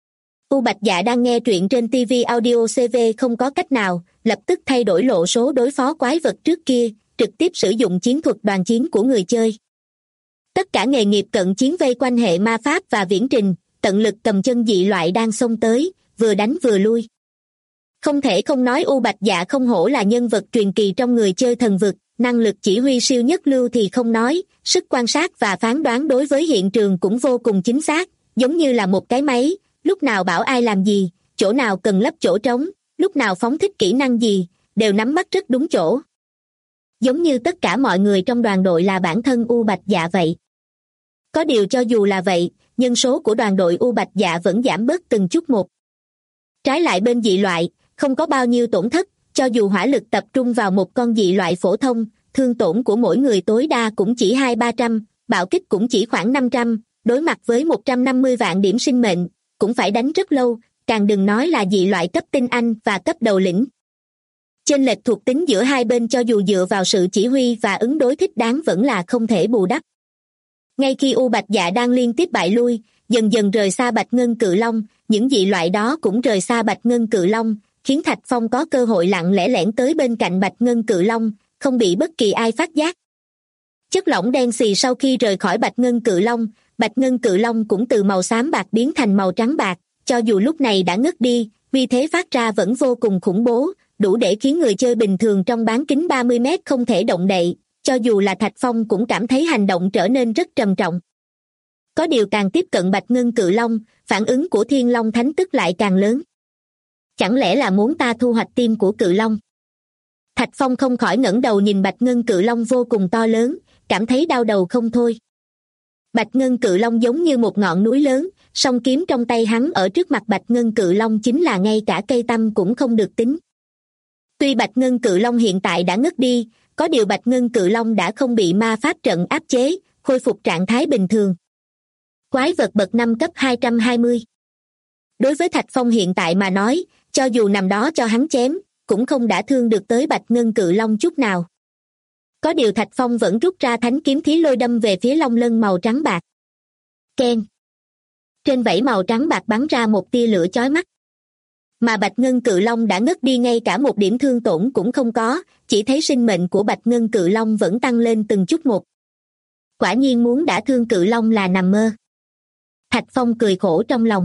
Speaker 2: U Bạch Dạ đang nghe truyện trên TV Audio CV không có cách nào, lập tức thay đổi lộ số đối phó quái vật trước kia, trực tiếp sử dụng chiến thuật đoàn chiến của người chơi. Tất cả nghề nghiệp cận chiến vây quanh hệ ma pháp và viễn trình, tận lực cầm chân dị loại đang xông tới, vừa đánh vừa lui. Không thể không nói U Bạch Dạ không hổ là nhân vật truyền kỳ trong người chơi thần vực, năng lực chỉ huy siêu nhất lưu thì không nói, sức quan sát và phán đoán đối với hiện trường cũng vô cùng chính xác, giống như là một cái máy, lúc nào bảo ai làm gì, chỗ nào cần lấp chỗ trống, lúc nào phóng thích kỹ năng gì, đều nắm bắt rất đúng chỗ. Giống như tất cả mọi người trong đoàn đội là bản thân U Bạch Dạ vậy. Có điều cho dù là vậy, nhân số của đoàn đội U Bạch Dạ vẫn giảm bớt từng chút một. Trái lại bên dị loại, không có bao nhiêu tổn thất, cho dù hỏa lực tập trung vào một con dị loại phổ thông, thương tổn của mỗi người tối đa cũng chỉ 200-300, bạo kích cũng chỉ khoảng 500, đối mặt với 150 vạn điểm sinh mệnh, cũng phải đánh rất lâu, càng đừng nói là dị loại cấp tinh anh và cấp đầu lĩnh. Chênh lệch thuộc tính giữa hai bên cho dù dựa vào sự chỉ huy và ứng đối thích đáng vẫn là không thể bù đắp. Ngay khi U Bạch Dạ đang liên tiếp bại lui, dần dần rời xa Bạch Ngân Cự Long, những dị loại đó cũng rời xa Bạch Ngân Cự Long, khiến Thạch Phong có cơ hội lặng lẽ lẻn tới bên cạnh Bạch Ngân Cự Long, không bị bất kỳ ai phát giác. Chất lỏng đen xì sau khi rời khỏi Bạch Ngân Cự Long cũng từ màu xám bạc biến thành màu trắng bạc, cho dù lúc này đã ngất đi, uy thế phát ra vẫn vô cùng khủng bố, đủ để khiến người chơi bình thường trong bán kính 30 mét không thể động đậy, cho dù là Thạch Phong cũng cảm thấy hành động trở nên rất trầm trọng. Có điều càng tiếp cận Bạch Ngân Cự Long, phản ứng của Thiên Long Thánh Tức lại càng lớn. Chẳng lẽ là muốn ta thu hoạch tim của Cự Long? Thạch Phong không khỏi ngẩng đầu nhìn Bạch Ngân Cự Long vô cùng to lớn, cảm thấy đau đầu không thôi. Bạch Ngân Cự Long giống như một ngọn núi lớn, song kiếm trong tay hắn ở trước mặt Bạch Ngân Cự Long chính là ngay cả cây tăm cũng không được tính. Tuy Bạch Ngân Cự Long hiện tại đã ngất đi, có điều Bạch Ngân Cự Long đã không bị ma pháp trận áp chế, khôi phục trạng thái bình thường. Quái vật bậc 5 cấp 220. Đối với Thạch Phong hiện tại mà nói, cho dù nằm đó cho hắn chém, cũng không đã thương được tới Bạch Ngân Cự Long chút nào. Có điều Thạch Phong vẫn rút ra thánh kiếm thí lôi đâm về phía long lân màu trắng bạc. Keng! Trên vảy màu trắng bạc bắn ra một tia lửa chói mắt. Mà Bạch Ngân Cự Long đã ngất đi, ngay cả một điểm thương tổn cũng không có, chỉ thấy sinh mệnh của Bạch Ngân Cự Long vẫn tăng lên từng chút một. Quả nhiên muốn đã thương Cự Long là nằm mơ. Thạch Phong cười khổ trong lòng.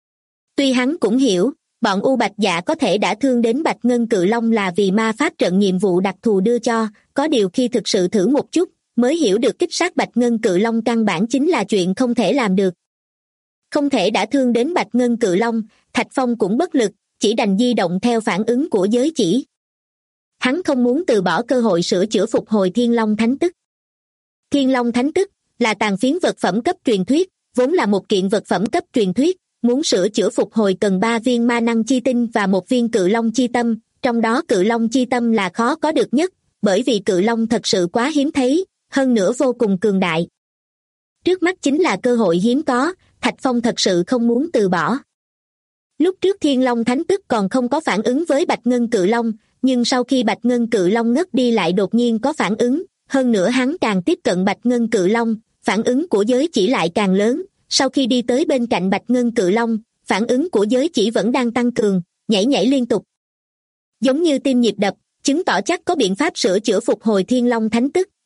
Speaker 2: Tuy hắn cũng hiểu, bọn U Bạch Dạ có thể đã thương đến Bạch Ngân Cự Long là vì ma pháp trận nhiệm vụ đặc thù đưa cho, có điều khi thực sự thử một chút, mới hiểu được kích sát Bạch Ngân Cự Long căn bản chính là chuyện không thể làm được. Không thể đã thương đến Bạch Ngân Cự Long, Thạch Phong cũng bất lực, chỉ đành di động theo phản ứng của giới chỉ. Hắn không muốn từ bỏ cơ hội sửa chữa phục hồi Thiên Long Thánh Tức. Thiên Long Thánh Tức là tàn phiến vật phẩm cấp truyền thuyết, vốn là một kiện vật phẩm cấp truyền thuyết, muốn sửa chữa phục hồi cần 3 viên ma năng chi tinh và 1 viên Cự Long chi tâm, trong đó Cự Long chi tâm là khó có được nhất, bởi vì Cự Long thật sự quá hiếm thấy, hơn nữa vô cùng cường đại. Trước mắt chính là cơ hội hiếm có, Thạch Phong thật sự không muốn từ bỏ. Lúc trước Thiên Long Thánh Tức còn không có phản ứng với Bạch Ngân Cự Long, nhưng sau khi Bạch Ngân Cự Long ngất đi lại đột nhiên có phản ứng, hơn nữa hắn càng tiếp cận Bạch Ngân Cự Long, phản ứng của giới chỉ lại càng lớn. Sau khi đi tới bên cạnh Bạch Ngân Cự Long, phản ứng của giới chỉ vẫn đang tăng cường, nhảy nhảy liên tục. Giống như tim nhịp đập, chứng tỏ chắc có biện pháp sửa chữa phục hồi Thiên Long Thánh Tức,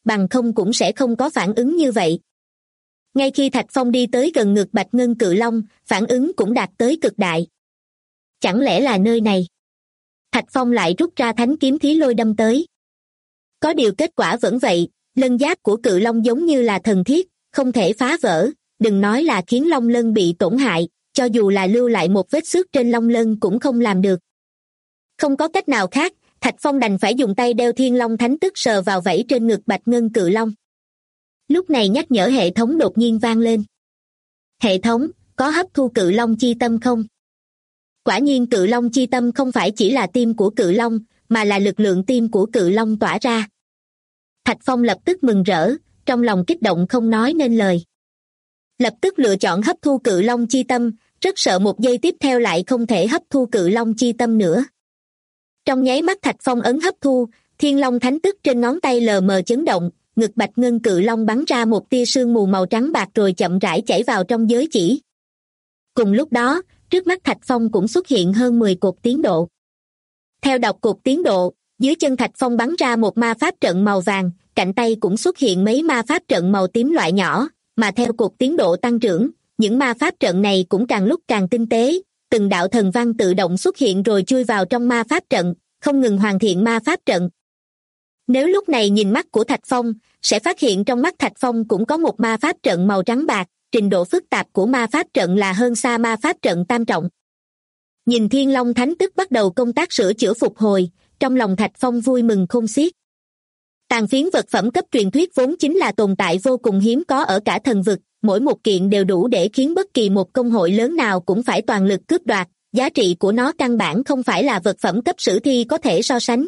Speaker 2: bằng không cũng sẽ không có phản ứng như vậy. Ngay khi Thạch Phong đi tới gần ngực Bạch Ngân Cự Long, phản ứng cũng đạt tới cực đại. Chẳng lẽ là nơi này? Thạch Phong lại rút ra thánh kiếm Thí Lôi đâm tới. Có điều kết quả vẫn vậy, lân giáp của cự long giống như là thần thiết, không thể phá vỡ, đừng nói là khiến long lân bị tổn hại, cho dù là lưu lại một vết xước trên long lân cũng không làm được. Không có cách nào khác, Thạch Phong đành phải dùng tay đeo Thiên Long Thánh Tức sờ vào vảy trên ngực Bạch Ngân Cự Long. Lúc này nhắc nhở hệ thống đột nhiên vang lên. Hệ thống, có hấp thu cự long chi tâm không? Quả nhiên cự long chi tâm không phải chỉ là tim của cự long, mà là lực lượng tim của cự long tỏa ra. Thạch Phong lập tức mừng rỡ, trong lòng kích động không nói nên lời. Lập tức lựa chọn hấp thu cự long chi tâm, rất sợ một giây tiếp theo lại không thể hấp thu cự long chi tâm nữa. Trong nháy mắt Thạch Phong ấn hấp thu, Thiên Long Thánh Tức trên ngón tay lờ mờ chấn động, ngực Bạch Ngân Cự Long bắn ra một tia sương mù màu trắng bạc rồi chậm rãi chảy vào trong giới chỉ. Cùng lúc đó, trước mắt Thạch Phong cũng xuất hiện hơn 10 cột tiến độ. Theo đọc cột tiến độ, dưới chân Thạch Phong bắn ra một ma pháp trận màu vàng, cạnh tay cũng xuất hiện mấy ma pháp trận màu tím loại nhỏ, mà theo cột tiến độ tăng trưởng, những ma pháp trận này cũng càng lúc càng tinh tế, từng đạo thần văn tự động xuất hiện rồi chui vào trong ma pháp trận, không ngừng hoàn thiện ma pháp trận. Nếu lúc này nhìn mắt của Thạch Phong, sẽ phát hiện trong mắt Thạch Phong cũng có một ma pháp trận màu trắng bạc, trình độ phức tạp của ma pháp trận là hơn xa ma pháp trận tam trọng. Nhìn Thiên Long Thánh Tức bắt đầu công tác sửa chữa phục hồi, trong lòng Thạch Phong vui mừng khôn xiết. Tàn phiến vật phẩm cấp truyền thuyết vốn chính là tồn tại vô cùng hiếm có ở cả thần vực, mỗi một kiện đều đủ để khiến bất kỳ một công hội lớn nào cũng phải toàn lực cướp đoạt, giá trị của nó căn bản không phải là vật phẩm cấp sử thi có thể so sánh.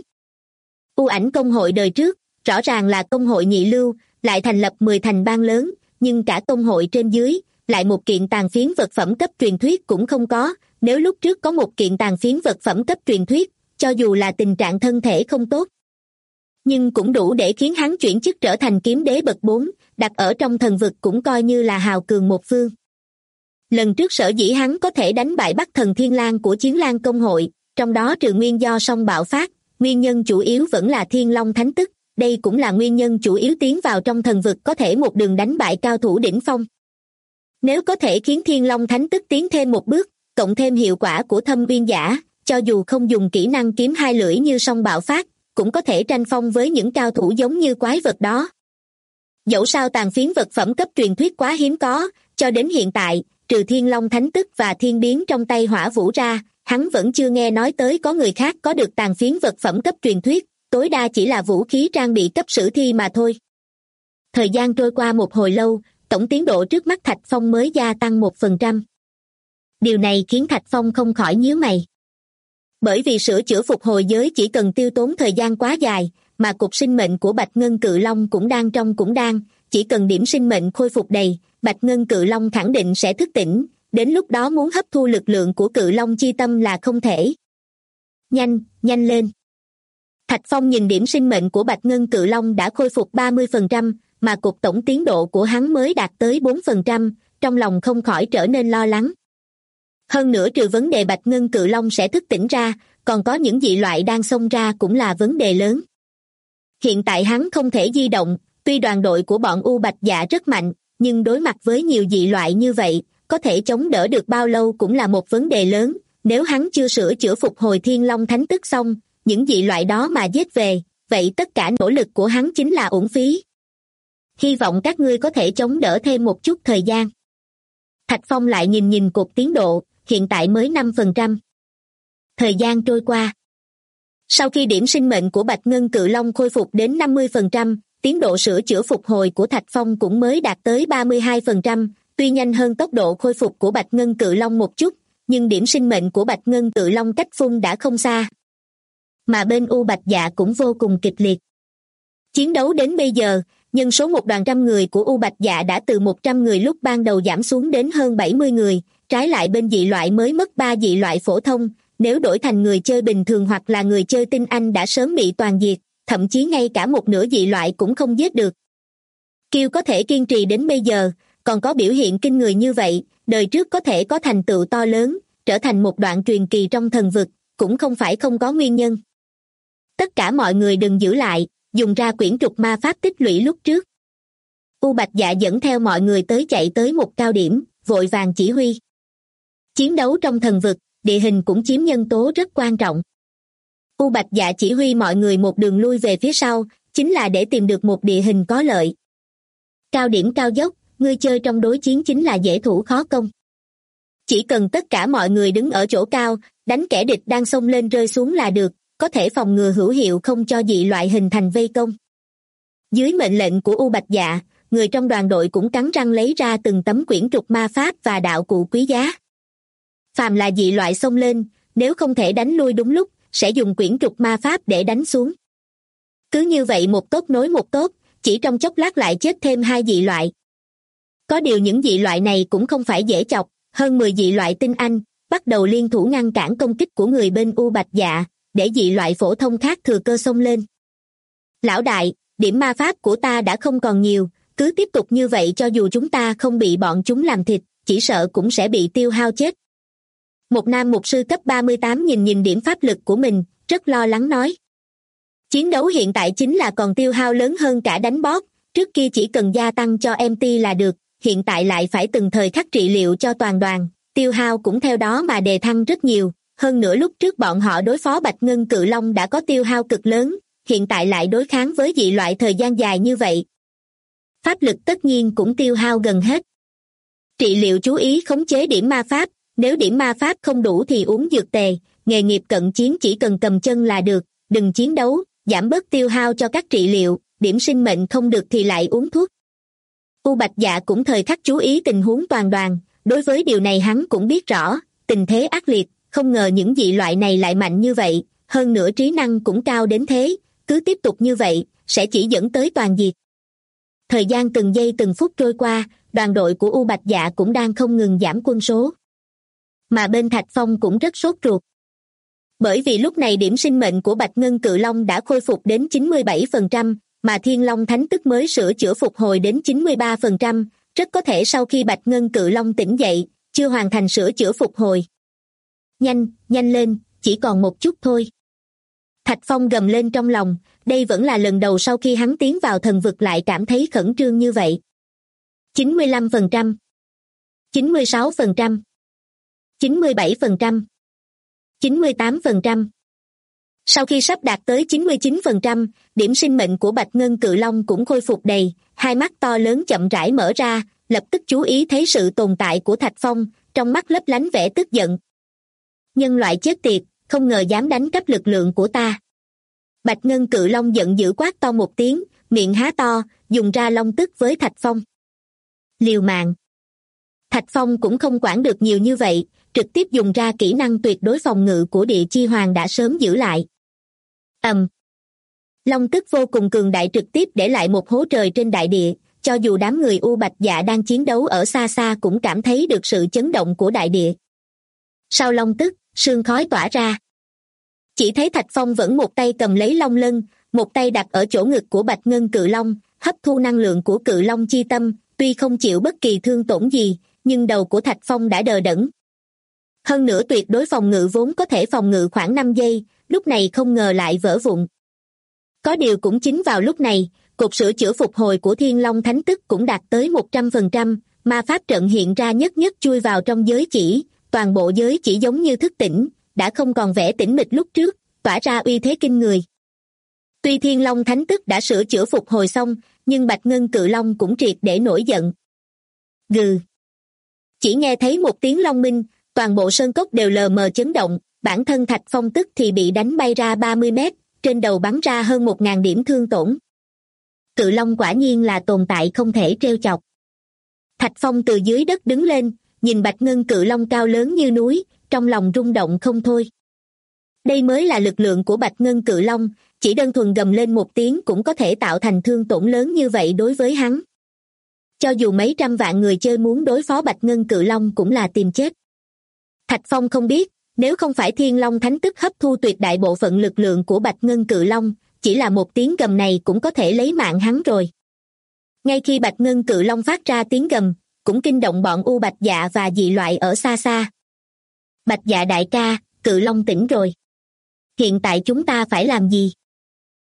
Speaker 2: U Ảnh công hội đời trước, rõ ràng là công hội nhị lưu, lại thành lập 10 thành bang lớn, nhưng cả công hội trên dưới, lại một kiện tàn phiến vật phẩm cấp truyền thuyết cũng không có, nếu lúc trước có một kiện tàn phiến vật phẩm cấp truyền thuyết, cho dù là tình trạng thân thể không tốt, nhưng cũng đủ để khiến hắn chuyển chức trở thành kiếm đế bậc 4, đặt ở trong thần vực cũng coi như là hào cường một phương. Lần trước sở dĩ hắn có thể đánh bại Bắc Thần Thiên Lang của Chiến Lang công hội, trong đó trừ nguyên do song bạo phát, nguyên nhân chủ yếu vẫn là Thiên Long Thánh Tức, đây cũng là nguyên nhân chủ yếu tiến vào trong thần vực có thể một đường đánh bại cao thủ đỉnh phong. Nếu có thể khiến Thiên Long Thánh Tức tiến thêm một bước, cộng thêm hiệu quả của Thâm Uyên Giả, cho dù không dùng kỹ năng kiếm hai lưỡi như song bạo phát, cũng có thể tranh phong với những cao thủ giống như quái vật đó. Dẫu sao tàn phiến vật phẩm cấp truyền thuyết quá hiếm có, cho đến hiện tại, trừ Thiên Long Thánh Tức và Thiên Biến trong tay Hỏa Vũ ra, hắn vẫn chưa nghe nói tới có người khác có được tàn phiến vật phẩm cấp truyền thuyết, tối đa chỉ là vũ khí trang bị cấp sử thi mà thôi. Thời gian trôi qua một hồi lâu, tổng tiến độ trước mắt Thạch Phong mới gia tăng 1%. Điều này khiến Thạch Phong không khỏi nhíu mày. Bởi vì sửa chữa phục hồi giới chỉ cần tiêu tốn thời gian quá dài, mà cục sinh mệnh của Bạch Ngân Cự Long cũng đang, chỉ cần điểm sinh mệnh khôi phục đầy, Bạch Ngân Cự Long khẳng định sẽ thức tỉnh, đến lúc đó muốn hấp thu lực lượng của Cự Long chi tâm là không thể. Nhanh lên. Thạch Phong nhìn điểm sinh mệnh của Bạch Ngân Cự Long đã khôi phục 30%, mà cục tổng tiến độ của hắn mới đạt tới 4%, trong lòng không khỏi trở nên lo lắng. Hơn nữa trừ vấn đề Bạch Ngân Cự Long sẽ thức tỉnh ra, còn có những dị loại đang xông ra cũng là vấn đề lớn. Hiện tại hắn không thể di động, tuy đoàn đội của bọn U Bạch Dạ rất mạnh, nhưng đối mặt với nhiều dị loại như vậy, có thể chống đỡ được bao lâu cũng là một vấn đề lớn, nếu hắn chưa sửa chữa phục hồi Thiên Long Thánh Tức xong, những dị loại đó mà giết về, vậy tất cả nỗ lực của hắn chính là uổng phí. Hy vọng các ngươi có thể chống đỡ thêm một chút thời gian. Thạch Phong lại nhìn cột tiến độ, hiện tại mới 5%. Thời gian trôi qua. Sau khi điểm sinh mệnh của Bạch Ngân Cự Long khôi phục đến 50%, tiến độ sửa chữa phục hồi của Thạch Phong cũng mới đạt tới 32%, tuy nhanh hơn tốc độ khôi phục của Bạch Ngân Cự Long một chút, nhưng điểm sinh mệnh của Bạch Ngân Cự Long cách phun đã không xa. Mà bên U Bạch Dạ cũng vô cùng kịch liệt. Chiến đấu đến bây giờ, nhân số một đoàn trăm người của U Bạch Dạ đã từ 100 người lúc ban đầu giảm xuống đến hơn 70 người, trái lại bên dị loại mới mất 3 dị loại phổ thông, nếu đổi thành người chơi bình thường hoặc là người chơi tinh anh đã sớm bị toàn diệt, thậm chí ngay cả một nửa dị loại cũng không giết được. Kiêu có thể kiên trì đến bây giờ, còn có biểu hiện kinh người như vậy, đời trước có thể có thành tựu to lớn, trở thành một đoạn truyền kỳ trong thần vực, cũng không phải không có nguyên nhân. Tất cả mọi người đừng giữ lại, dùng ra quyển trục ma pháp tích lũy lúc trước. U Bạch Dạ dẫn theo mọi người chạy tới một cao điểm, vội vàng chỉ huy. Chiến đấu trong thần vực, địa hình cũng chiếm nhân tố rất quan trọng. U Bạch Dạ chỉ huy mọi người một đường lui về phía sau, chính là để tìm được một địa hình có lợi. Cao điểm cao dốc, ngươi chơi trong đối chiến chính là dễ thủ khó công. Chỉ cần tất cả mọi người đứng ở chỗ cao, đánh kẻ địch đang xông lên rơi xuống là được, có thể phòng ngừa hữu hiệu không cho dị loại hình thành vây công. Dưới mệnh lệnh của U Bạch Dạ, người trong đoàn đội cũng cắn răng lấy ra từng tấm quyển trục ma pháp và đạo cụ quý giá. Phàm là dị loại xông lên, nếu không thể đánh lui đúng lúc, sẽ dùng quyển trục ma pháp để đánh xuống. Cứ như vậy một tốt nối một tốt, chỉ trong chốc lát lại chết thêm 2 dị loại. Có điều những dị loại này cũng không phải dễ chọc, hơn 10 dị loại tinh anh, bắt đầu liên thủ ngăn cản công kích của người bên U Bạch Dạ, để dị loại phổ thông khác thừa cơ xông lên. Lão đại, điểm ma pháp của ta đã không còn nhiều, cứ tiếp tục như vậy cho dù chúng ta không bị bọn chúng làm thịt, chỉ sợ cũng sẽ bị tiêu hao chết. Một nam mục sư cấp 38 nhìn điểm pháp lực của mình, rất lo lắng nói. Chiến đấu hiện tại chính là còn tiêu hao lớn hơn cả đánh boss, trước kia chỉ cần gia tăng cho MT là được, hiện tại lại phải từng thời khắc trị liệu cho toàn đoàn, tiêu hao cũng theo đó mà đề thăng rất nhiều, hơn nữa lúc trước bọn họ đối phó Bạch Ngân Cự Long đã có tiêu hao cực lớn, hiện tại lại đối kháng với dị loại thời gian dài như vậy. Pháp lực tất nhiên cũng tiêu hao gần hết. Trị liệu chú ý khống chế điểm ma pháp, nếu điểm ma pháp không đủ thì uống dược tề, nghề nghiệp cận chiến chỉ cần cầm chân là được, đừng chiến đấu, giảm bớt tiêu hao cho các trị liệu, điểm sinh mệnh không được thì lại uống thuốc. U Bạch Dạ cũng thời khắc chú ý tình huống toàn đoàn, đối với điều này hắn cũng biết rõ, tình thế ác liệt, không ngờ những dị loại này lại mạnh như vậy, hơn nữa trí năng cũng cao đến thế, cứ tiếp tục như vậy, sẽ chỉ dẫn tới toàn diệt. Thời gian từng giây từng phút trôi qua, đoàn đội của U Bạch Dạ cũng đang không ngừng giảm quân số. Mà bên Thạch Phong cũng rất sốt ruột. Bởi vì lúc này điểm sinh mệnh của Bạch Ngân Cự Long đã khôi phục đến 97%, mà Thiên Long Thánh Tức mới sửa chữa phục hồi đến 93%, rất có thể sau khi Bạch Ngân Cự Long tỉnh dậy, chưa hoàn thành sửa chữa phục hồi. Nhanh lên, chỉ còn một chút thôi. Thạch Phong gầm lên trong lòng, đây vẫn là lần đầu sau khi hắn tiến vào thần vực lại cảm thấy khẩn trương như vậy. 95%, 96%, 97%, 98%. Sau khi sắp đạt tới 99%, điểm sinh mệnh của Bạch Ngân Cự Long cũng khôi phục đầy, hai mắt to lớn chậm rãi mở ra, lập tức chú ý thấy sự tồn tại của Thạch Phong, trong mắt lấp lánh vẻ tức giận. Nhân loại chết tiệt, không ngờ dám đánh cắp lực lượng của ta. Bạch Ngân Cự Long giận dữ quát to một tiếng, miệng há to, dùng ra long tức với Thạch Phong. Liều mạng. Thạch Phong cũng không quản được nhiều như vậy, trực tiếp dùng ra kỹ năng tuyệt đối phòng ngự của Địa Chi Hoàng đã sớm giữ lại. Long tức vô cùng cường đại trực tiếp để lại một hố trời trên đại địa, cho dù đám người U Bạch Dạ đang chiến đấu ở xa xa cũng cảm thấy được sự chấn động của đại địa. Sau long tức, sương khói tỏa ra. Chỉ thấy Thạch Phong vẫn một tay cầm lấy long lân, một tay đặt ở chỗ ngực của Bạch Ngân Cự Long, hấp thu năng lượng của Cự Long chi tâm, tuy không chịu bất kỳ thương tổn gì, nhưng đầu của Thạch Phong đã đờ đẫn. Hơn nữa tuyệt đối phòng ngự vốn có thể phòng ngự khoảng 5 giây, lúc này không ngờ lại vỡ vụn. Có điều cũng chính vào lúc này, cột sửa chữa phục hồi của Thiên Long Thánh Tức cũng đạt tới 100%, ma pháp trận hiện ra nhất nhất chui vào trong giới chỉ, toàn bộ giới chỉ giống như thức tỉnh, đã không còn vẻ tĩnh mịch lúc trước, tỏa ra uy thế kinh người. Tuy Thiên Long Thánh Tức đã sửa chữa phục hồi xong, nhưng Bạch Ngân Cự Long cũng triệt để nổi giận. Gừ. Chỉ nghe thấy một tiếng long minh, toàn bộ sơn cốc đều lờ mờ chấn động, bản thân Thạch Phong tức thì bị đánh bay ra 30 mét, trên đầu bắn ra hơn 1.000 điểm thương tổn. Cự Long quả nhiên là tồn tại không thể trêu chọc. Thạch Phong từ dưới đất đứng lên, nhìn Bạch Ngân Cự Long cao lớn như núi, trong lòng rung động không thôi. Đây mới là lực lượng của Bạch Ngân Cự Long, chỉ đơn thuần gầm lên một tiếng cũng có thể tạo thành thương tổn lớn như vậy đối với hắn. Cho dù mấy trăm vạn người chơi muốn đối phó Bạch Ngân Cự Long cũng là tìm chết. Thạch Phong không biết, nếu không phải Thiên Long Thánh Tức hấp thu tuyệt đại bộ phận lực lượng của Bạch Ngân Cự Long, chỉ là một tiếng gầm này cũng có thể lấy mạng hắn rồi. Ngay khi Bạch Ngân Cự Long phát ra tiếng gầm, cũng kinh động bọn U Bạch Dạ và dị loại ở xa xa. Bạch Dạ đại ca, Cự Long tỉnh rồi. Hiện tại chúng ta phải làm gì?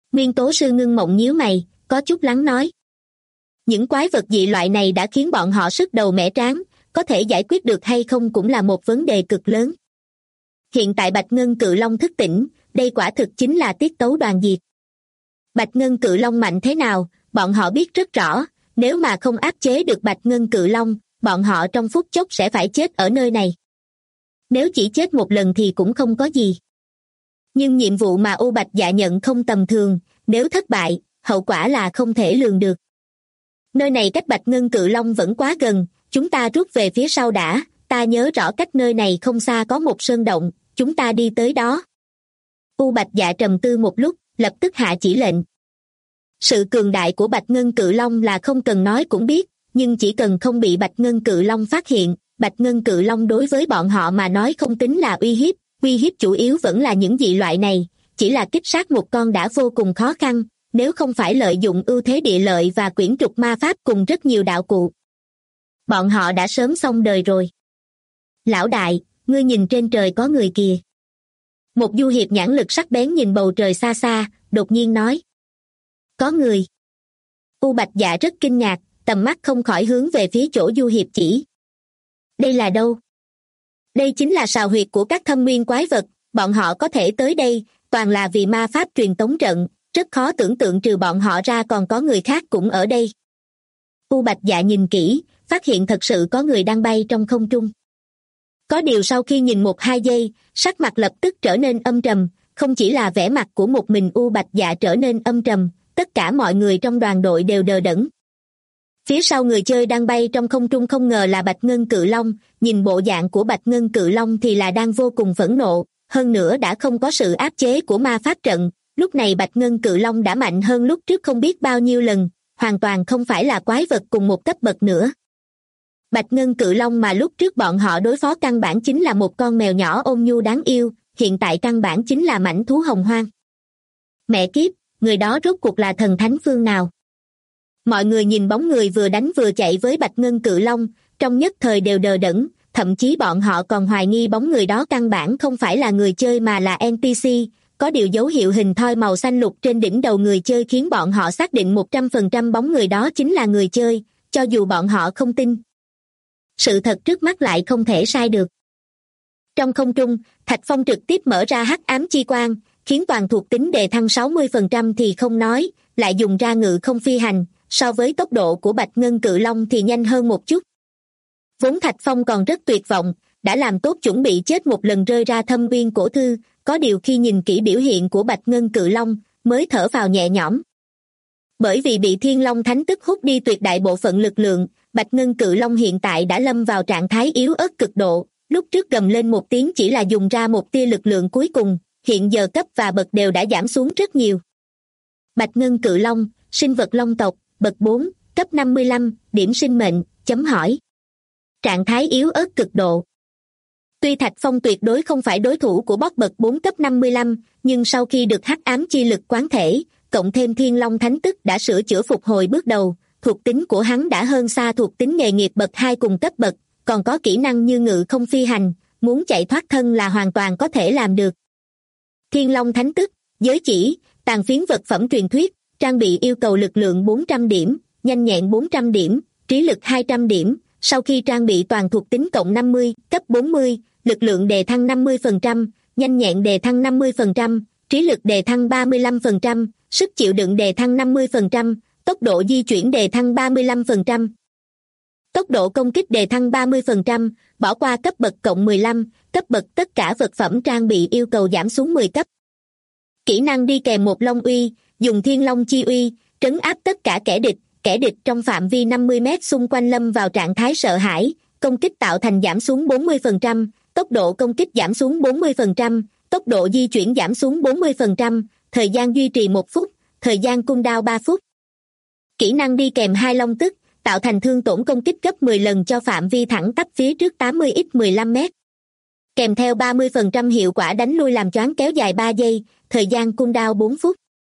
Speaker 2: Nguyên tố sư Ngưng Mộng nhíu mày, có chút lắng nói. Những quái vật dị loại này đã khiến bọn họ sức đầu mẻ trán, có thể giải quyết được hay không cũng là một vấn đề cực lớn. Hiện tại Bạch Ngân Cự Long thức tỉnh, đây quả thực chính là tiết tấu đoàn diệt. Bạch Ngân Cự Long mạnh thế nào, bọn họ biết rất rõ, nếu mà không áp chế được Bạch Ngân Cự Long, bọn họ trong phút chốc sẽ phải chết ở nơi này. Nếu chỉ chết một lần thì cũng không có gì. Nhưng nhiệm vụ mà U Bạch Dạ nhận không tầm thường, nếu thất bại, hậu quả là không thể lường được. Nơi này cách Bạch Ngân Cự Long vẫn quá gần, chúng ta rút về phía sau đã, ta nhớ rõ cách nơi này không xa có một sơn động, chúng ta đi tới đó. U Bạch Dạ trầm tư một lúc, lập tức hạ chỉ lệnh. Sự cường đại của Bạch Ngân Cự Long là không cần nói cũng biết, nhưng chỉ cần không bị Bạch Ngân Cự Long phát hiện, Bạch Ngân Cự Long đối với bọn họ mà nói không tính là uy hiếp chủ yếu vẫn là những dị loại này, chỉ là kích sát một con đã vô cùng khó khăn, nếu không phải lợi dụng ưu thế địa lợi và quyển trục ma pháp cùng rất nhiều đạo cụ. Bọn họ đã sớm xong đời rồi. Lão đại, ngươi nhìn trên trời có người kìa. Một du hiệp nhãn lực sắc bén nhìn bầu trời xa xa, đột nhiên nói. Có người. U Bạch Dạ rất kinh ngạc, tầm mắt không khỏi hướng về phía chỗ du hiệp chỉ. Đây là đâu? Đây chính là sào huyệt của các thâm nguyên quái vật, bọn họ có thể tới đây, toàn là vì ma pháp truyền tống trận, rất khó tưởng tượng trừ bọn họ ra còn có người khác cũng ở đây. U Bạch Dạ nhìn kỹ, phát hiện thật sự có người đang bay trong không trung. Có điều sau khi nhìn 1-2 giây, sắc mặt lập tức trở nên âm trầm, không chỉ là vẻ mặt của một mình U Bạch Dạ trở nên âm trầm, tất cả mọi người trong đoàn đội đều đờ đẫn. Phía sau người chơi đang bay trong không trung không ngờ là Bạch Ngân Cự Long, nhìn bộ dạng của Bạch Ngân Cự Long thì là đang vô cùng phẫn nộ, hơn nữa đã không có sự áp chế của ma pháp trận, lúc này Bạch Ngân Cự Long đã mạnh hơn lúc trước không biết bao nhiêu lần, hoàn toàn không phải là quái vật cùng một cấp bậc nữa. Bạch Ngân Cự Long mà lúc trước bọn họ đối phó căn bản chính là một con mèo nhỏ ôn nhu đáng yêu, hiện tại căn bản chính là mãnh thú hồng hoang. Mẹ kiếp, người đó rốt cuộc là thần thánh phương nào? Mọi người nhìn bóng người vừa đánh vừa chạy với Bạch Ngân Cự Long, trong nhất thời đều đờ đẫn, thậm chí bọn họ còn hoài nghi bóng người đó căn bản không phải là người chơi mà là NPC, có điều dấu hiệu hình thoi màu xanh lục trên đỉnh đầu người chơi khiến bọn họ xác định 100% bóng người đó chính là người chơi, cho dù bọn họ không tin. Sự thật trước mắt lại không thể sai được. Trong không trung, Thạch Phong trực tiếp mở ra hắc ám chi quang, khiến toàn thuộc tính đề thăng 60% thì không nói, lại dùng ra ngự không phi hành, so với tốc độ của Bạch Ngân Cự Long thì nhanh hơn một chút. Vốn Thạch Phong còn rất tuyệt vọng, đã làm tốt chuẩn bị chết một lần rơi ra thâm uyên cổ thư, có điều khi nhìn kỹ biểu hiện của Bạch Ngân Cự Long, mới thở vào nhẹ nhõm. Bởi vì bị Thiên Long Thánh Tức hút đi tuyệt đại bộ phận lực lượng, Bạch Ngân Cự Long hiện tại đã lâm vào trạng thái yếu ớt cực độ, lúc trước gầm lên một tiếng chỉ là dùng ra một tia lực lượng cuối cùng, hiện giờ cấp và bậc đều đã giảm xuống rất nhiều. Bạch Ngân Cự Long, sinh vật long tộc, bậc 4, cấp 55, điểm sinh mệnh, chấm hỏi. Trạng thái yếu ớt cực độ. Tuy Thạch Phong tuyệt đối không phải đối thủ của boss bậc 4 cấp 55, nhưng sau khi được hắc ám chi lực quán thể, cộng thêm Thiên Long Thánh Tức đã sửa chữa phục hồi bước đầu, thuộc tính của hắn đã hơn xa thuộc tính nghề nghiệp bậc 2 cùng cấp bậc, còn có kỹ năng như ngự không phi hành, muốn chạy thoát thân là hoàn toàn có thể làm được. Thiên Long Thánh Tức, giới chỉ, tàn phiến vật phẩm truyền thuyết, trang bị yêu cầu lực lượng 400 điểm, nhanh nhẹn 400 điểm, trí lực 200 điểm, sau khi trang bị toàn thuộc tính cộng 50, cấp 40, lực lượng đề thăng 50%, nhanh nhẹn đề thăng 50%, trí lực đề thăng 35%, sức chịu đựng đề thăng 50%, tốc độ di chuyển đề thăng 35%. Tốc độ công kích đề thăng 30%, bỏ qua cấp bậc cộng 15, cấp bậc tất cả vật phẩm trang bị yêu cầu giảm xuống 10 cấp. Kỹ năng đi kèm một long uy, dùng Thiên Long chi uy, trấn áp tất cả kẻ địch trong phạm vi 50 mét xung quanh lâm vào trạng thái sợ hãi, công kích tạo thành giảm xuống 40%, tốc độ công kích giảm xuống 40%, tốc độ di chuyển giảm xuống 40%, thời gian duy trì 1 phút, thời gian cooldown 3 phút. Kỹ năng đi kèm 2 long tức, tạo thành thương tổn công kích gấp 10 lần cho phạm vi thẳng tắp phía trước 80x15 mét. Kèm theo 30% hiệu quả đánh lui làm choáng kéo dài 3 giây, thời gian cooldown 4 phút.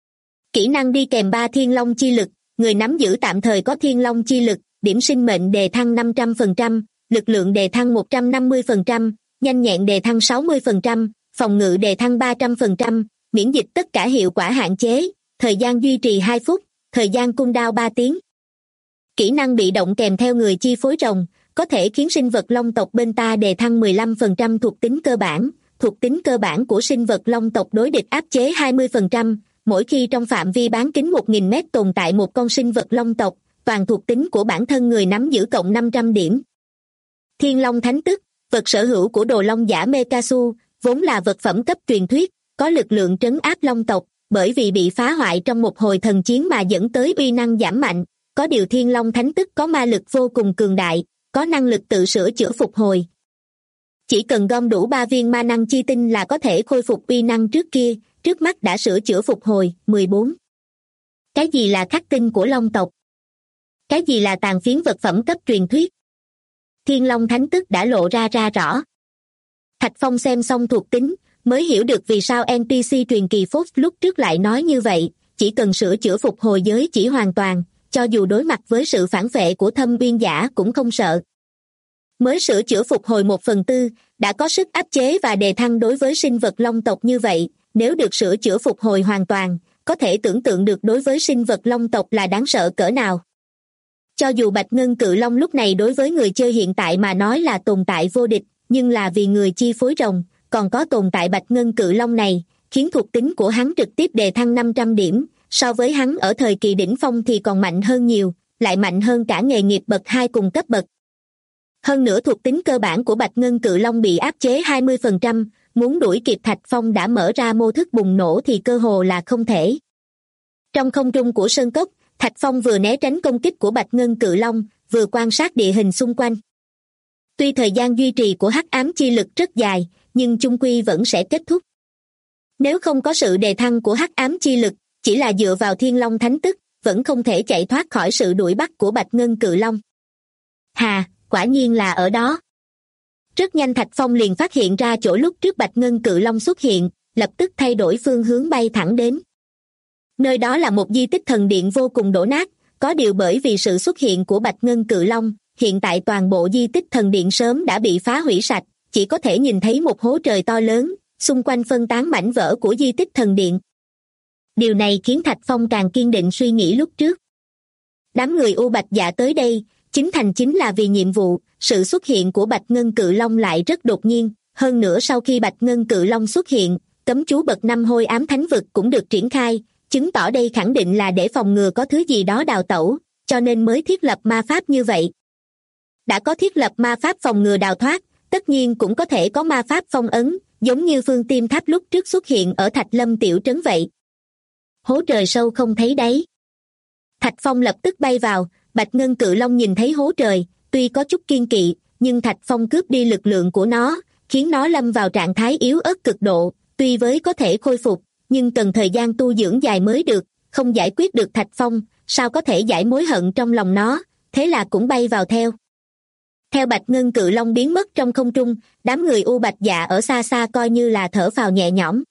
Speaker 2: Kỹ năng đi kèm 3 Thiên Long chi lực, người nắm giữ tạm thời có Thiên Long chi lực, điểm sinh mệnh đề thăng 500%, lực lượng đề thăng 150%, nhanh nhẹn đề thăng 60%, phòng ngự đề thăng 300%, miễn dịch tất cả hiệu quả hạn chế, thời gian duy trì 2 phút, thời gian cooldown 3 tiếng. Kỹ năng bị động kèm theo người chi phối rồng, có thể khiến sinh vật long tộc bên ta đề thăng 15% thuộc tính cơ bản. Thuộc tính cơ bản của sinh vật long tộc đối địch áp chế 20%, mỗi khi trong phạm vi bán kính 1.000 mét tồn tại một con sinh vật long tộc, toàn thuộc tính của bản thân người nắm giữ cộng 500 điểm. Thiên Long Thánh Tức, vật sở hữu của đồ long giả Mekasu, vốn là vật phẩm cấp truyền thuyết, có lực lượng trấn áp long tộc, bởi vì bị phá hoại trong một hồi thần chiến mà dẫn tới uy năng giảm mạnh. Có điều Thiên Long Thánh Tức có ma lực vô cùng cường đại, có năng lực tự sửa chữa phục hồi. Chỉ cần gom đủ 3 viên ma năng chi tinh là có thể khôi phục uy năng trước kia, trước mắt đã sửa chữa phục hồi. 14. Cái gì là khắc tinh của long tộc? Cái gì là tàn phiến vật phẩm cấp truyền thuyết? Thiên Long Thánh Tức đã lộ ra rõ. Thạch Phong xem xong thuộc tính, mới hiểu được vì sao NPC truyền kỳ Fox lúc trước lại nói như vậy, chỉ cần sửa chữa phục hồi giới chỉ hoàn toàn, cho dù đối mặt với sự phản vệ của Thâm Uyên Giả cũng không sợ. Mới sửa chữa phục hồi 1/4, đã có sức áp chế và đề thăng đối với sinh vật long tộc như vậy, nếu được sửa chữa phục hồi hoàn toàn, có thể tưởng tượng được đối với sinh vật long tộc là đáng sợ cỡ nào. Cho dù Bạch Ngân Cự Long lúc này đối với người chơi hiện tại mà nói là tồn tại vô địch, nhưng là vì người chi phối rồng, còn có tồn tại Bạch Ngân Cự Long này, khiến thuộc tính của hắn trực tiếp đề thăng 500 điểm, so với hắn ở thời kỳ đỉnh phong thì còn mạnh hơn nhiều, lại mạnh hơn cả nghề nghiệp bậc 2 cùng cấp bậc. Hơn nữa thuộc tính cơ bản của Bạch Ngân Cự Long bị áp chế 20%, muốn đuổi kịp Thạch Phong đã mở ra mô thức bùng nổ thì cơ hồ là không thể. Trong không trung của sơn cốc, Thạch Phong vừa né tránh công kích của Bạch Ngân Cự Long, vừa quan sát địa hình xung quanh. Tuy thời gian duy trì của hắc ám chi lực rất dài, nhưng chung quy vẫn sẽ kết thúc. Nếu không có sự đề thăng của hắc ám chi lực, chỉ là dựa vào Thiên Long Thánh Tức, vẫn không thể chạy thoát khỏi sự đuổi bắt của Bạch Ngân Cự Long. Hà, quả nhiên là ở đó. Rất nhanh Thạch Phong liền phát hiện ra chỗ lúc trước Bạch Ngân Cự Long xuất hiện, lập tức thay đổi phương hướng bay thẳng đến. Nơi đó là một di tích thần điện vô cùng đổ nát, có điều bởi vì sự xuất hiện của Bạch Ngân Cự Long, hiện tại toàn bộ di tích thần điện sớm đã bị phá hủy sạch, chỉ có thể nhìn thấy một hố trời to lớn, xung quanh phân tán mảnh vỡ của di tích thần điện. Điều này khiến Thạch Phong càng kiên định suy nghĩ lúc trước. Đám người U Bạch Dạ tới đây, chính là vì nhiệm vụ, sự xuất hiện của Bạch Ngân Cự Long lại rất đột nhiên, hơn nữa sau khi Bạch Ngân Cự Long xuất hiện, cấm chú bậc 5 hôi ám thánh vực cũng được triển khai, chứng tỏ đây khẳng định là để phòng ngừa có thứ gì đó đào tẩu, cho nên mới thiết lập ma pháp như vậy. Đã có thiết lập ma pháp phòng ngừa đào thoát, tất nhiên cũng có thể có ma pháp phong ấn, giống như Phương Tiêm Tháp lúc trước xuất hiện ở Thạch Lâm tiểu trấn vậy. Hố trời sâu không thấy đáy. Thạch Phong lập tức bay vào, Bạch Ngân Cự Long nhìn thấy hố trời, tuy có chút kiên kỵ, nhưng Thạch Phong cướp đi lực lượng của nó, khiến nó lâm vào trạng thái yếu ớt cực độ, tuy với có thể khôi phục, nhưng cần thời gian tu dưỡng dài mới được, không giải quyết được Thạch Phong, sao có thể giải mối hận trong lòng nó, thế là cũng bay vào theo. Theo Bạch Ngân Cự Long biến mất trong không trung, đám người U Bạch Dạ ở xa xa coi như là thở phào nhẹ nhõm.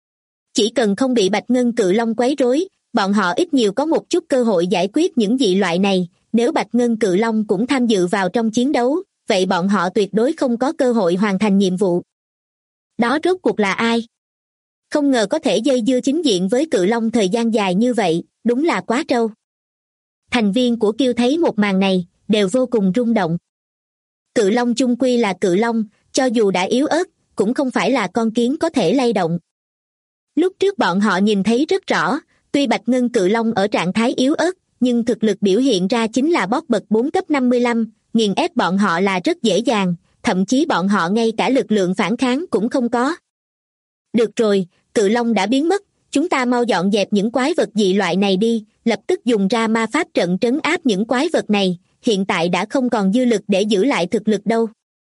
Speaker 2: Chỉ cần không bị Bạch Ngân Cự Long quấy rối, bọn họ ít nhiều có một chút cơ hội giải quyết những dị loại này, nếu Bạch Ngân Cự Long cũng tham dự vào trong chiến đấu, vậy bọn họ tuyệt đối không có cơ hội hoàn thành nhiệm vụ. Đó rốt cuộc là ai? Không ngờ có thể dây dưa chính diện với Cự Long thời gian dài như vậy, đúng là quá trâu. Thành viên của Kiêu thấy một màn này, đều vô cùng rung động. Cự Long chung quy là Cự Long, cho dù đã yếu ớt, cũng không phải là con kiến có thể lay động. Lúc trước bọn họ nhìn thấy rất rõ, tuy Bạch Ngân Cự Long ở trạng thái yếu ớt, nhưng thực lực biểu hiện ra chính là boss bậc 4 cấp 55, nghiền ép bọn họ là rất dễ dàng, thậm chí bọn họ ngay cả lực lượng phản kháng cũng không có. Được rồi, Cự Long đã biến mất, chúng ta mau dọn dẹp những quái vật dị loại này đi, lập tức dùng ra ma pháp trận trấn áp những quái vật này, hiện tại đã không còn dư lực để giữ lại thực lực đâu.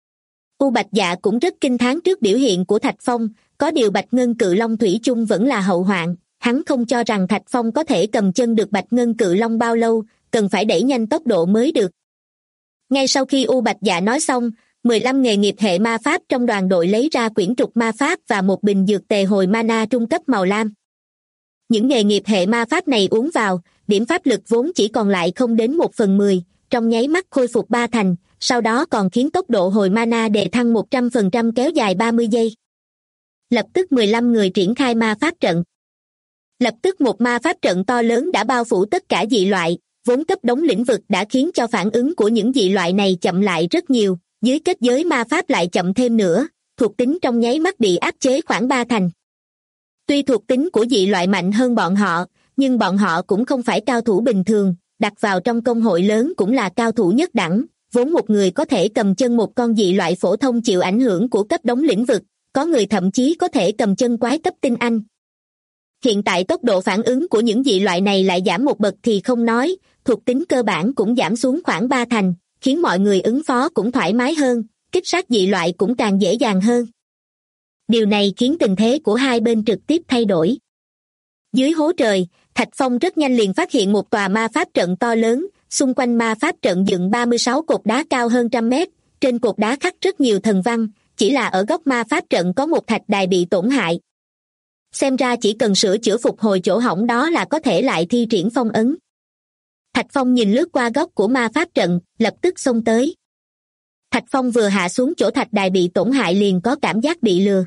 Speaker 2: U Bạch Dạ cũng rất kinh thán trước biểu hiện của Thạch Phong, có điều Bạch Ngân Cự Long thủy chung vẫn là hậu hoạn, hắn không cho rằng Thạch Phong có thể cầm chân được Bạch Ngân Cự Long bao lâu, cần phải đẩy nhanh tốc độ mới được. Ngay sau khi U Bạch Dạ nói xong, 15 nghề nghiệp hệ ma pháp trong đoàn đội lấy ra quyển trục ma pháp và một bình dược tề hồi mana trung cấp màu lam. Những nghề nghiệp hệ ma pháp này uống vào, điểm pháp lực vốn chỉ còn lại không đến 1/10, trong nháy mắt khôi phục 3 thành, sau đó còn khiến tốc độ hồi mana đề thăng 100% kéo dài 30 giây. Lập tức 15 người triển khai ma pháp trận. Lập tức một ma pháp trận to lớn đã bao phủ tất cả dị loại, vốn cấp đống lĩnh vực đã khiến cho phản ứng của những dị loại này chậm lại rất nhiều, dưới kết giới ma pháp lại chậm thêm nữa, thuộc tính trong nháy mắt bị áp chế khoảng 3 thành. Tuy thuộc tính của dị loại mạnh hơn bọn họ, nhưng bọn họ cũng không phải cao thủ bình thường, đặt vào trong công hội lớn cũng là cao thủ nhất đẳng, vốn một người có thể cầm chân một con dị loại phổ thông chịu ảnh hưởng của cấp đống lĩnh vực, có người thậm chí có thể cầm chân quái cấp tinh anh. Hiện tại tốc độ phản ứng của những dị loại này lại giảm một bậc thì không nói, thuộc tính cơ bản cũng giảm xuống khoảng 3 thành, khiến mọi người ứng phó cũng thoải mái hơn, kích sát dị loại cũng càng dễ dàng hơn. Điều này khiến tình thế của hai bên trực tiếp thay đổi. Dưới hố trời, Thạch Phong rất nhanh liền phát hiện một tòa ma pháp trận to lớn, xung quanh ma pháp trận dựng 36 cột đá cao hơn 100 mét, trên cột đá khắc rất nhiều thần văn, chỉ là ở góc ma pháp trận có một thạch đài bị tổn hại. Xem ra chỉ cần sửa chữa phục hồi chỗ hỏng đó là có thể lại thi triển phong ấn. Thạch Phong nhìn lướt qua góc của ma pháp trận, lập tức xông tới. Thạch Phong vừa hạ xuống chỗ thạch đài bị tổn hại liền có cảm giác bị lừa.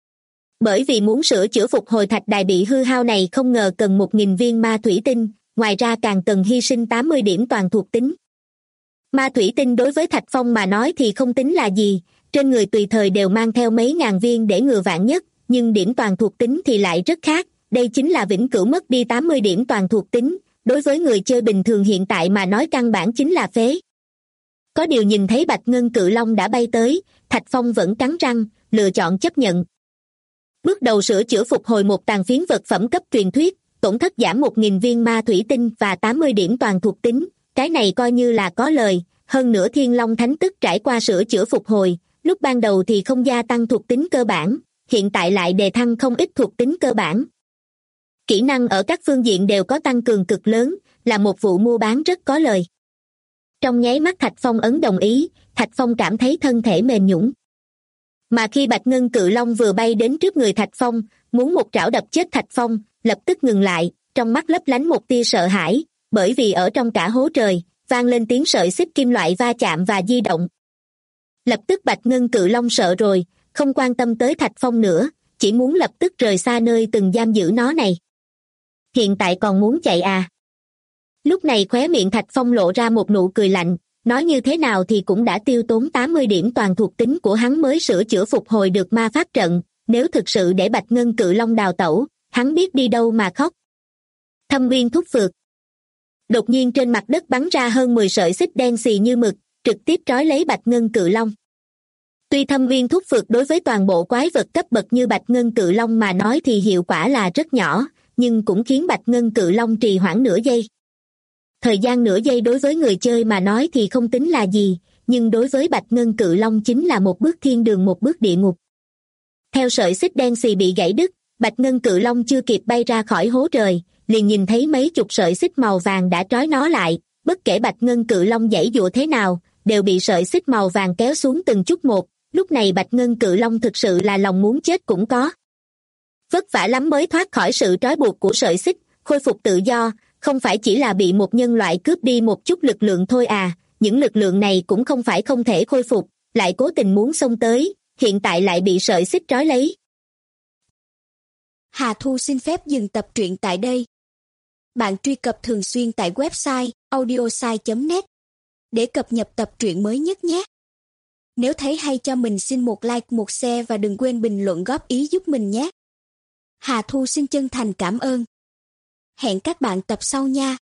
Speaker 2: Bởi vì muốn sửa chữa phục hồi thạch đài bị hư hao này không ngờ cần 1.000 viên ma thủy tinh, ngoài ra càng cần hy sinh 80 điểm toàn thuộc tính. Ma thủy tinh đối với Thạch Phong mà nói thì không tính là gì, trên người tùy thời đều mang theo mấy ngàn viên để ngừa vạn nhất, nhưng điểm toàn thuộc tính thì lại rất khác, đây chính là vĩnh cửu mất đi 80 điểm toàn thuộc tính, đối với người chơi bình thường hiện tại mà nói căn bản chính là phế. Có điều nhìn thấy Bạch Ngân Cự Long đã bay tới, Thạch Phong vẫn cắn răng, lựa chọn chấp nhận. Bước đầu sửa chữa phục hồi một tàn phiến vật phẩm cấp truyền thuyết, tổn thất giảm 1.000 viên ma thủy tinh và 80 điểm toàn thuộc tính, cái này coi như là có lời, hơn nữa Thiên Long Thánh Tức trải qua sửa chữa phục hồi, lúc ban đầu thì không gia tăng thuộc tính cơ bản, hiện tại lại đề thăng không ít thuộc tính cơ bản. Kỹ năng ở các phương diện đều có tăng cường cực lớn, là một vụ mua bán rất có lời. Trong nháy mắt Thạch Phong ấn đồng ý, Thạch Phong cảm thấy thân thể mềm nhũn. Mà khi Bạch Ngân Cự Long vừa bay đến trước người Thạch Phong, muốn một trảo đập chết Thạch Phong, lập tức ngừng lại, trong mắt lấp lánh một tia sợ hãi, bởi vì ở trong cả hố trời, vang lên tiếng sợi xích kim loại va chạm và di động. Lập tức Bạch Ngân Cự Long sợ rồi, không quan tâm tới Thạch Phong nữa, chỉ muốn lập tức rời xa nơi từng giam giữ nó này. Hiện tại còn muốn chạy à? Lúc này khóe miệng Thạch Phong lộ ra một nụ cười lạnh, nói như thế nào thì cũng đã tiêu tốn 80 điểm toàn thuộc tính của hắn mới sửa chữa phục hồi được ma pháp trận, nếu thực sự để Bạch Ngân Cự Long đào tẩu, hắn biết đi đâu mà khóc. Thâm Uyên Thúc Phược. Đột nhiên trên mặt đất bắn ra hơn 10 sợi xích đen xì như mực, trực tiếp trói lấy Bạch Ngân Cự Long. Tuy Thâm Uyên Thúc Phược đối với toàn bộ quái vật cấp bậc như Bạch Ngân Cự Long mà nói thì hiệu quả là rất nhỏ, nhưng cũng khiến Bạch Ngân Cự Long trì hoãn nửa giây. Thời gian nửa giây đối với người chơi mà nói thì không tính là gì, nhưng đối với Bạch Ngân Cự Long chính là một bước thiên đường một bước địa ngục. Theo sợi xích đen xì bị gãy đứt, Bạch Ngân Cự Long chưa kịp bay ra khỏi hố trời, liền nhìn thấy mấy chục sợi xích màu vàng đã trói nó lại, bất kể Bạch Ngân Cự Long giãy giụa thế nào, đều bị sợi xích màu vàng kéo xuống từng chút một, lúc này Bạch Ngân Cự Long thực sự là lòng muốn chết cũng có. Vất vả lắm mới thoát khỏi sự trói buộc của sợi xích, khôi phục tự do, không phải chỉ là bị một nhân loại cướp đi một chút lực lượng thôi à, những lực lượng này cũng không phải không thể khôi phục, lại cố tình muốn xông tới, hiện tại lại bị sợi xích trói lấy.
Speaker 3: Hà Thu xin phép dừng tập truyện tại đây. Bạn truy cập thường xuyên tại website audiosai.net để cập nhật tập truyện mới nhất nhé. Nếu thấy hay cho mình xin một like, một share và đừng quên bình luận góp ý giúp mình nhé. Hà Thu xin chân thành cảm ơn. Hẹn các bạn tập sau nha.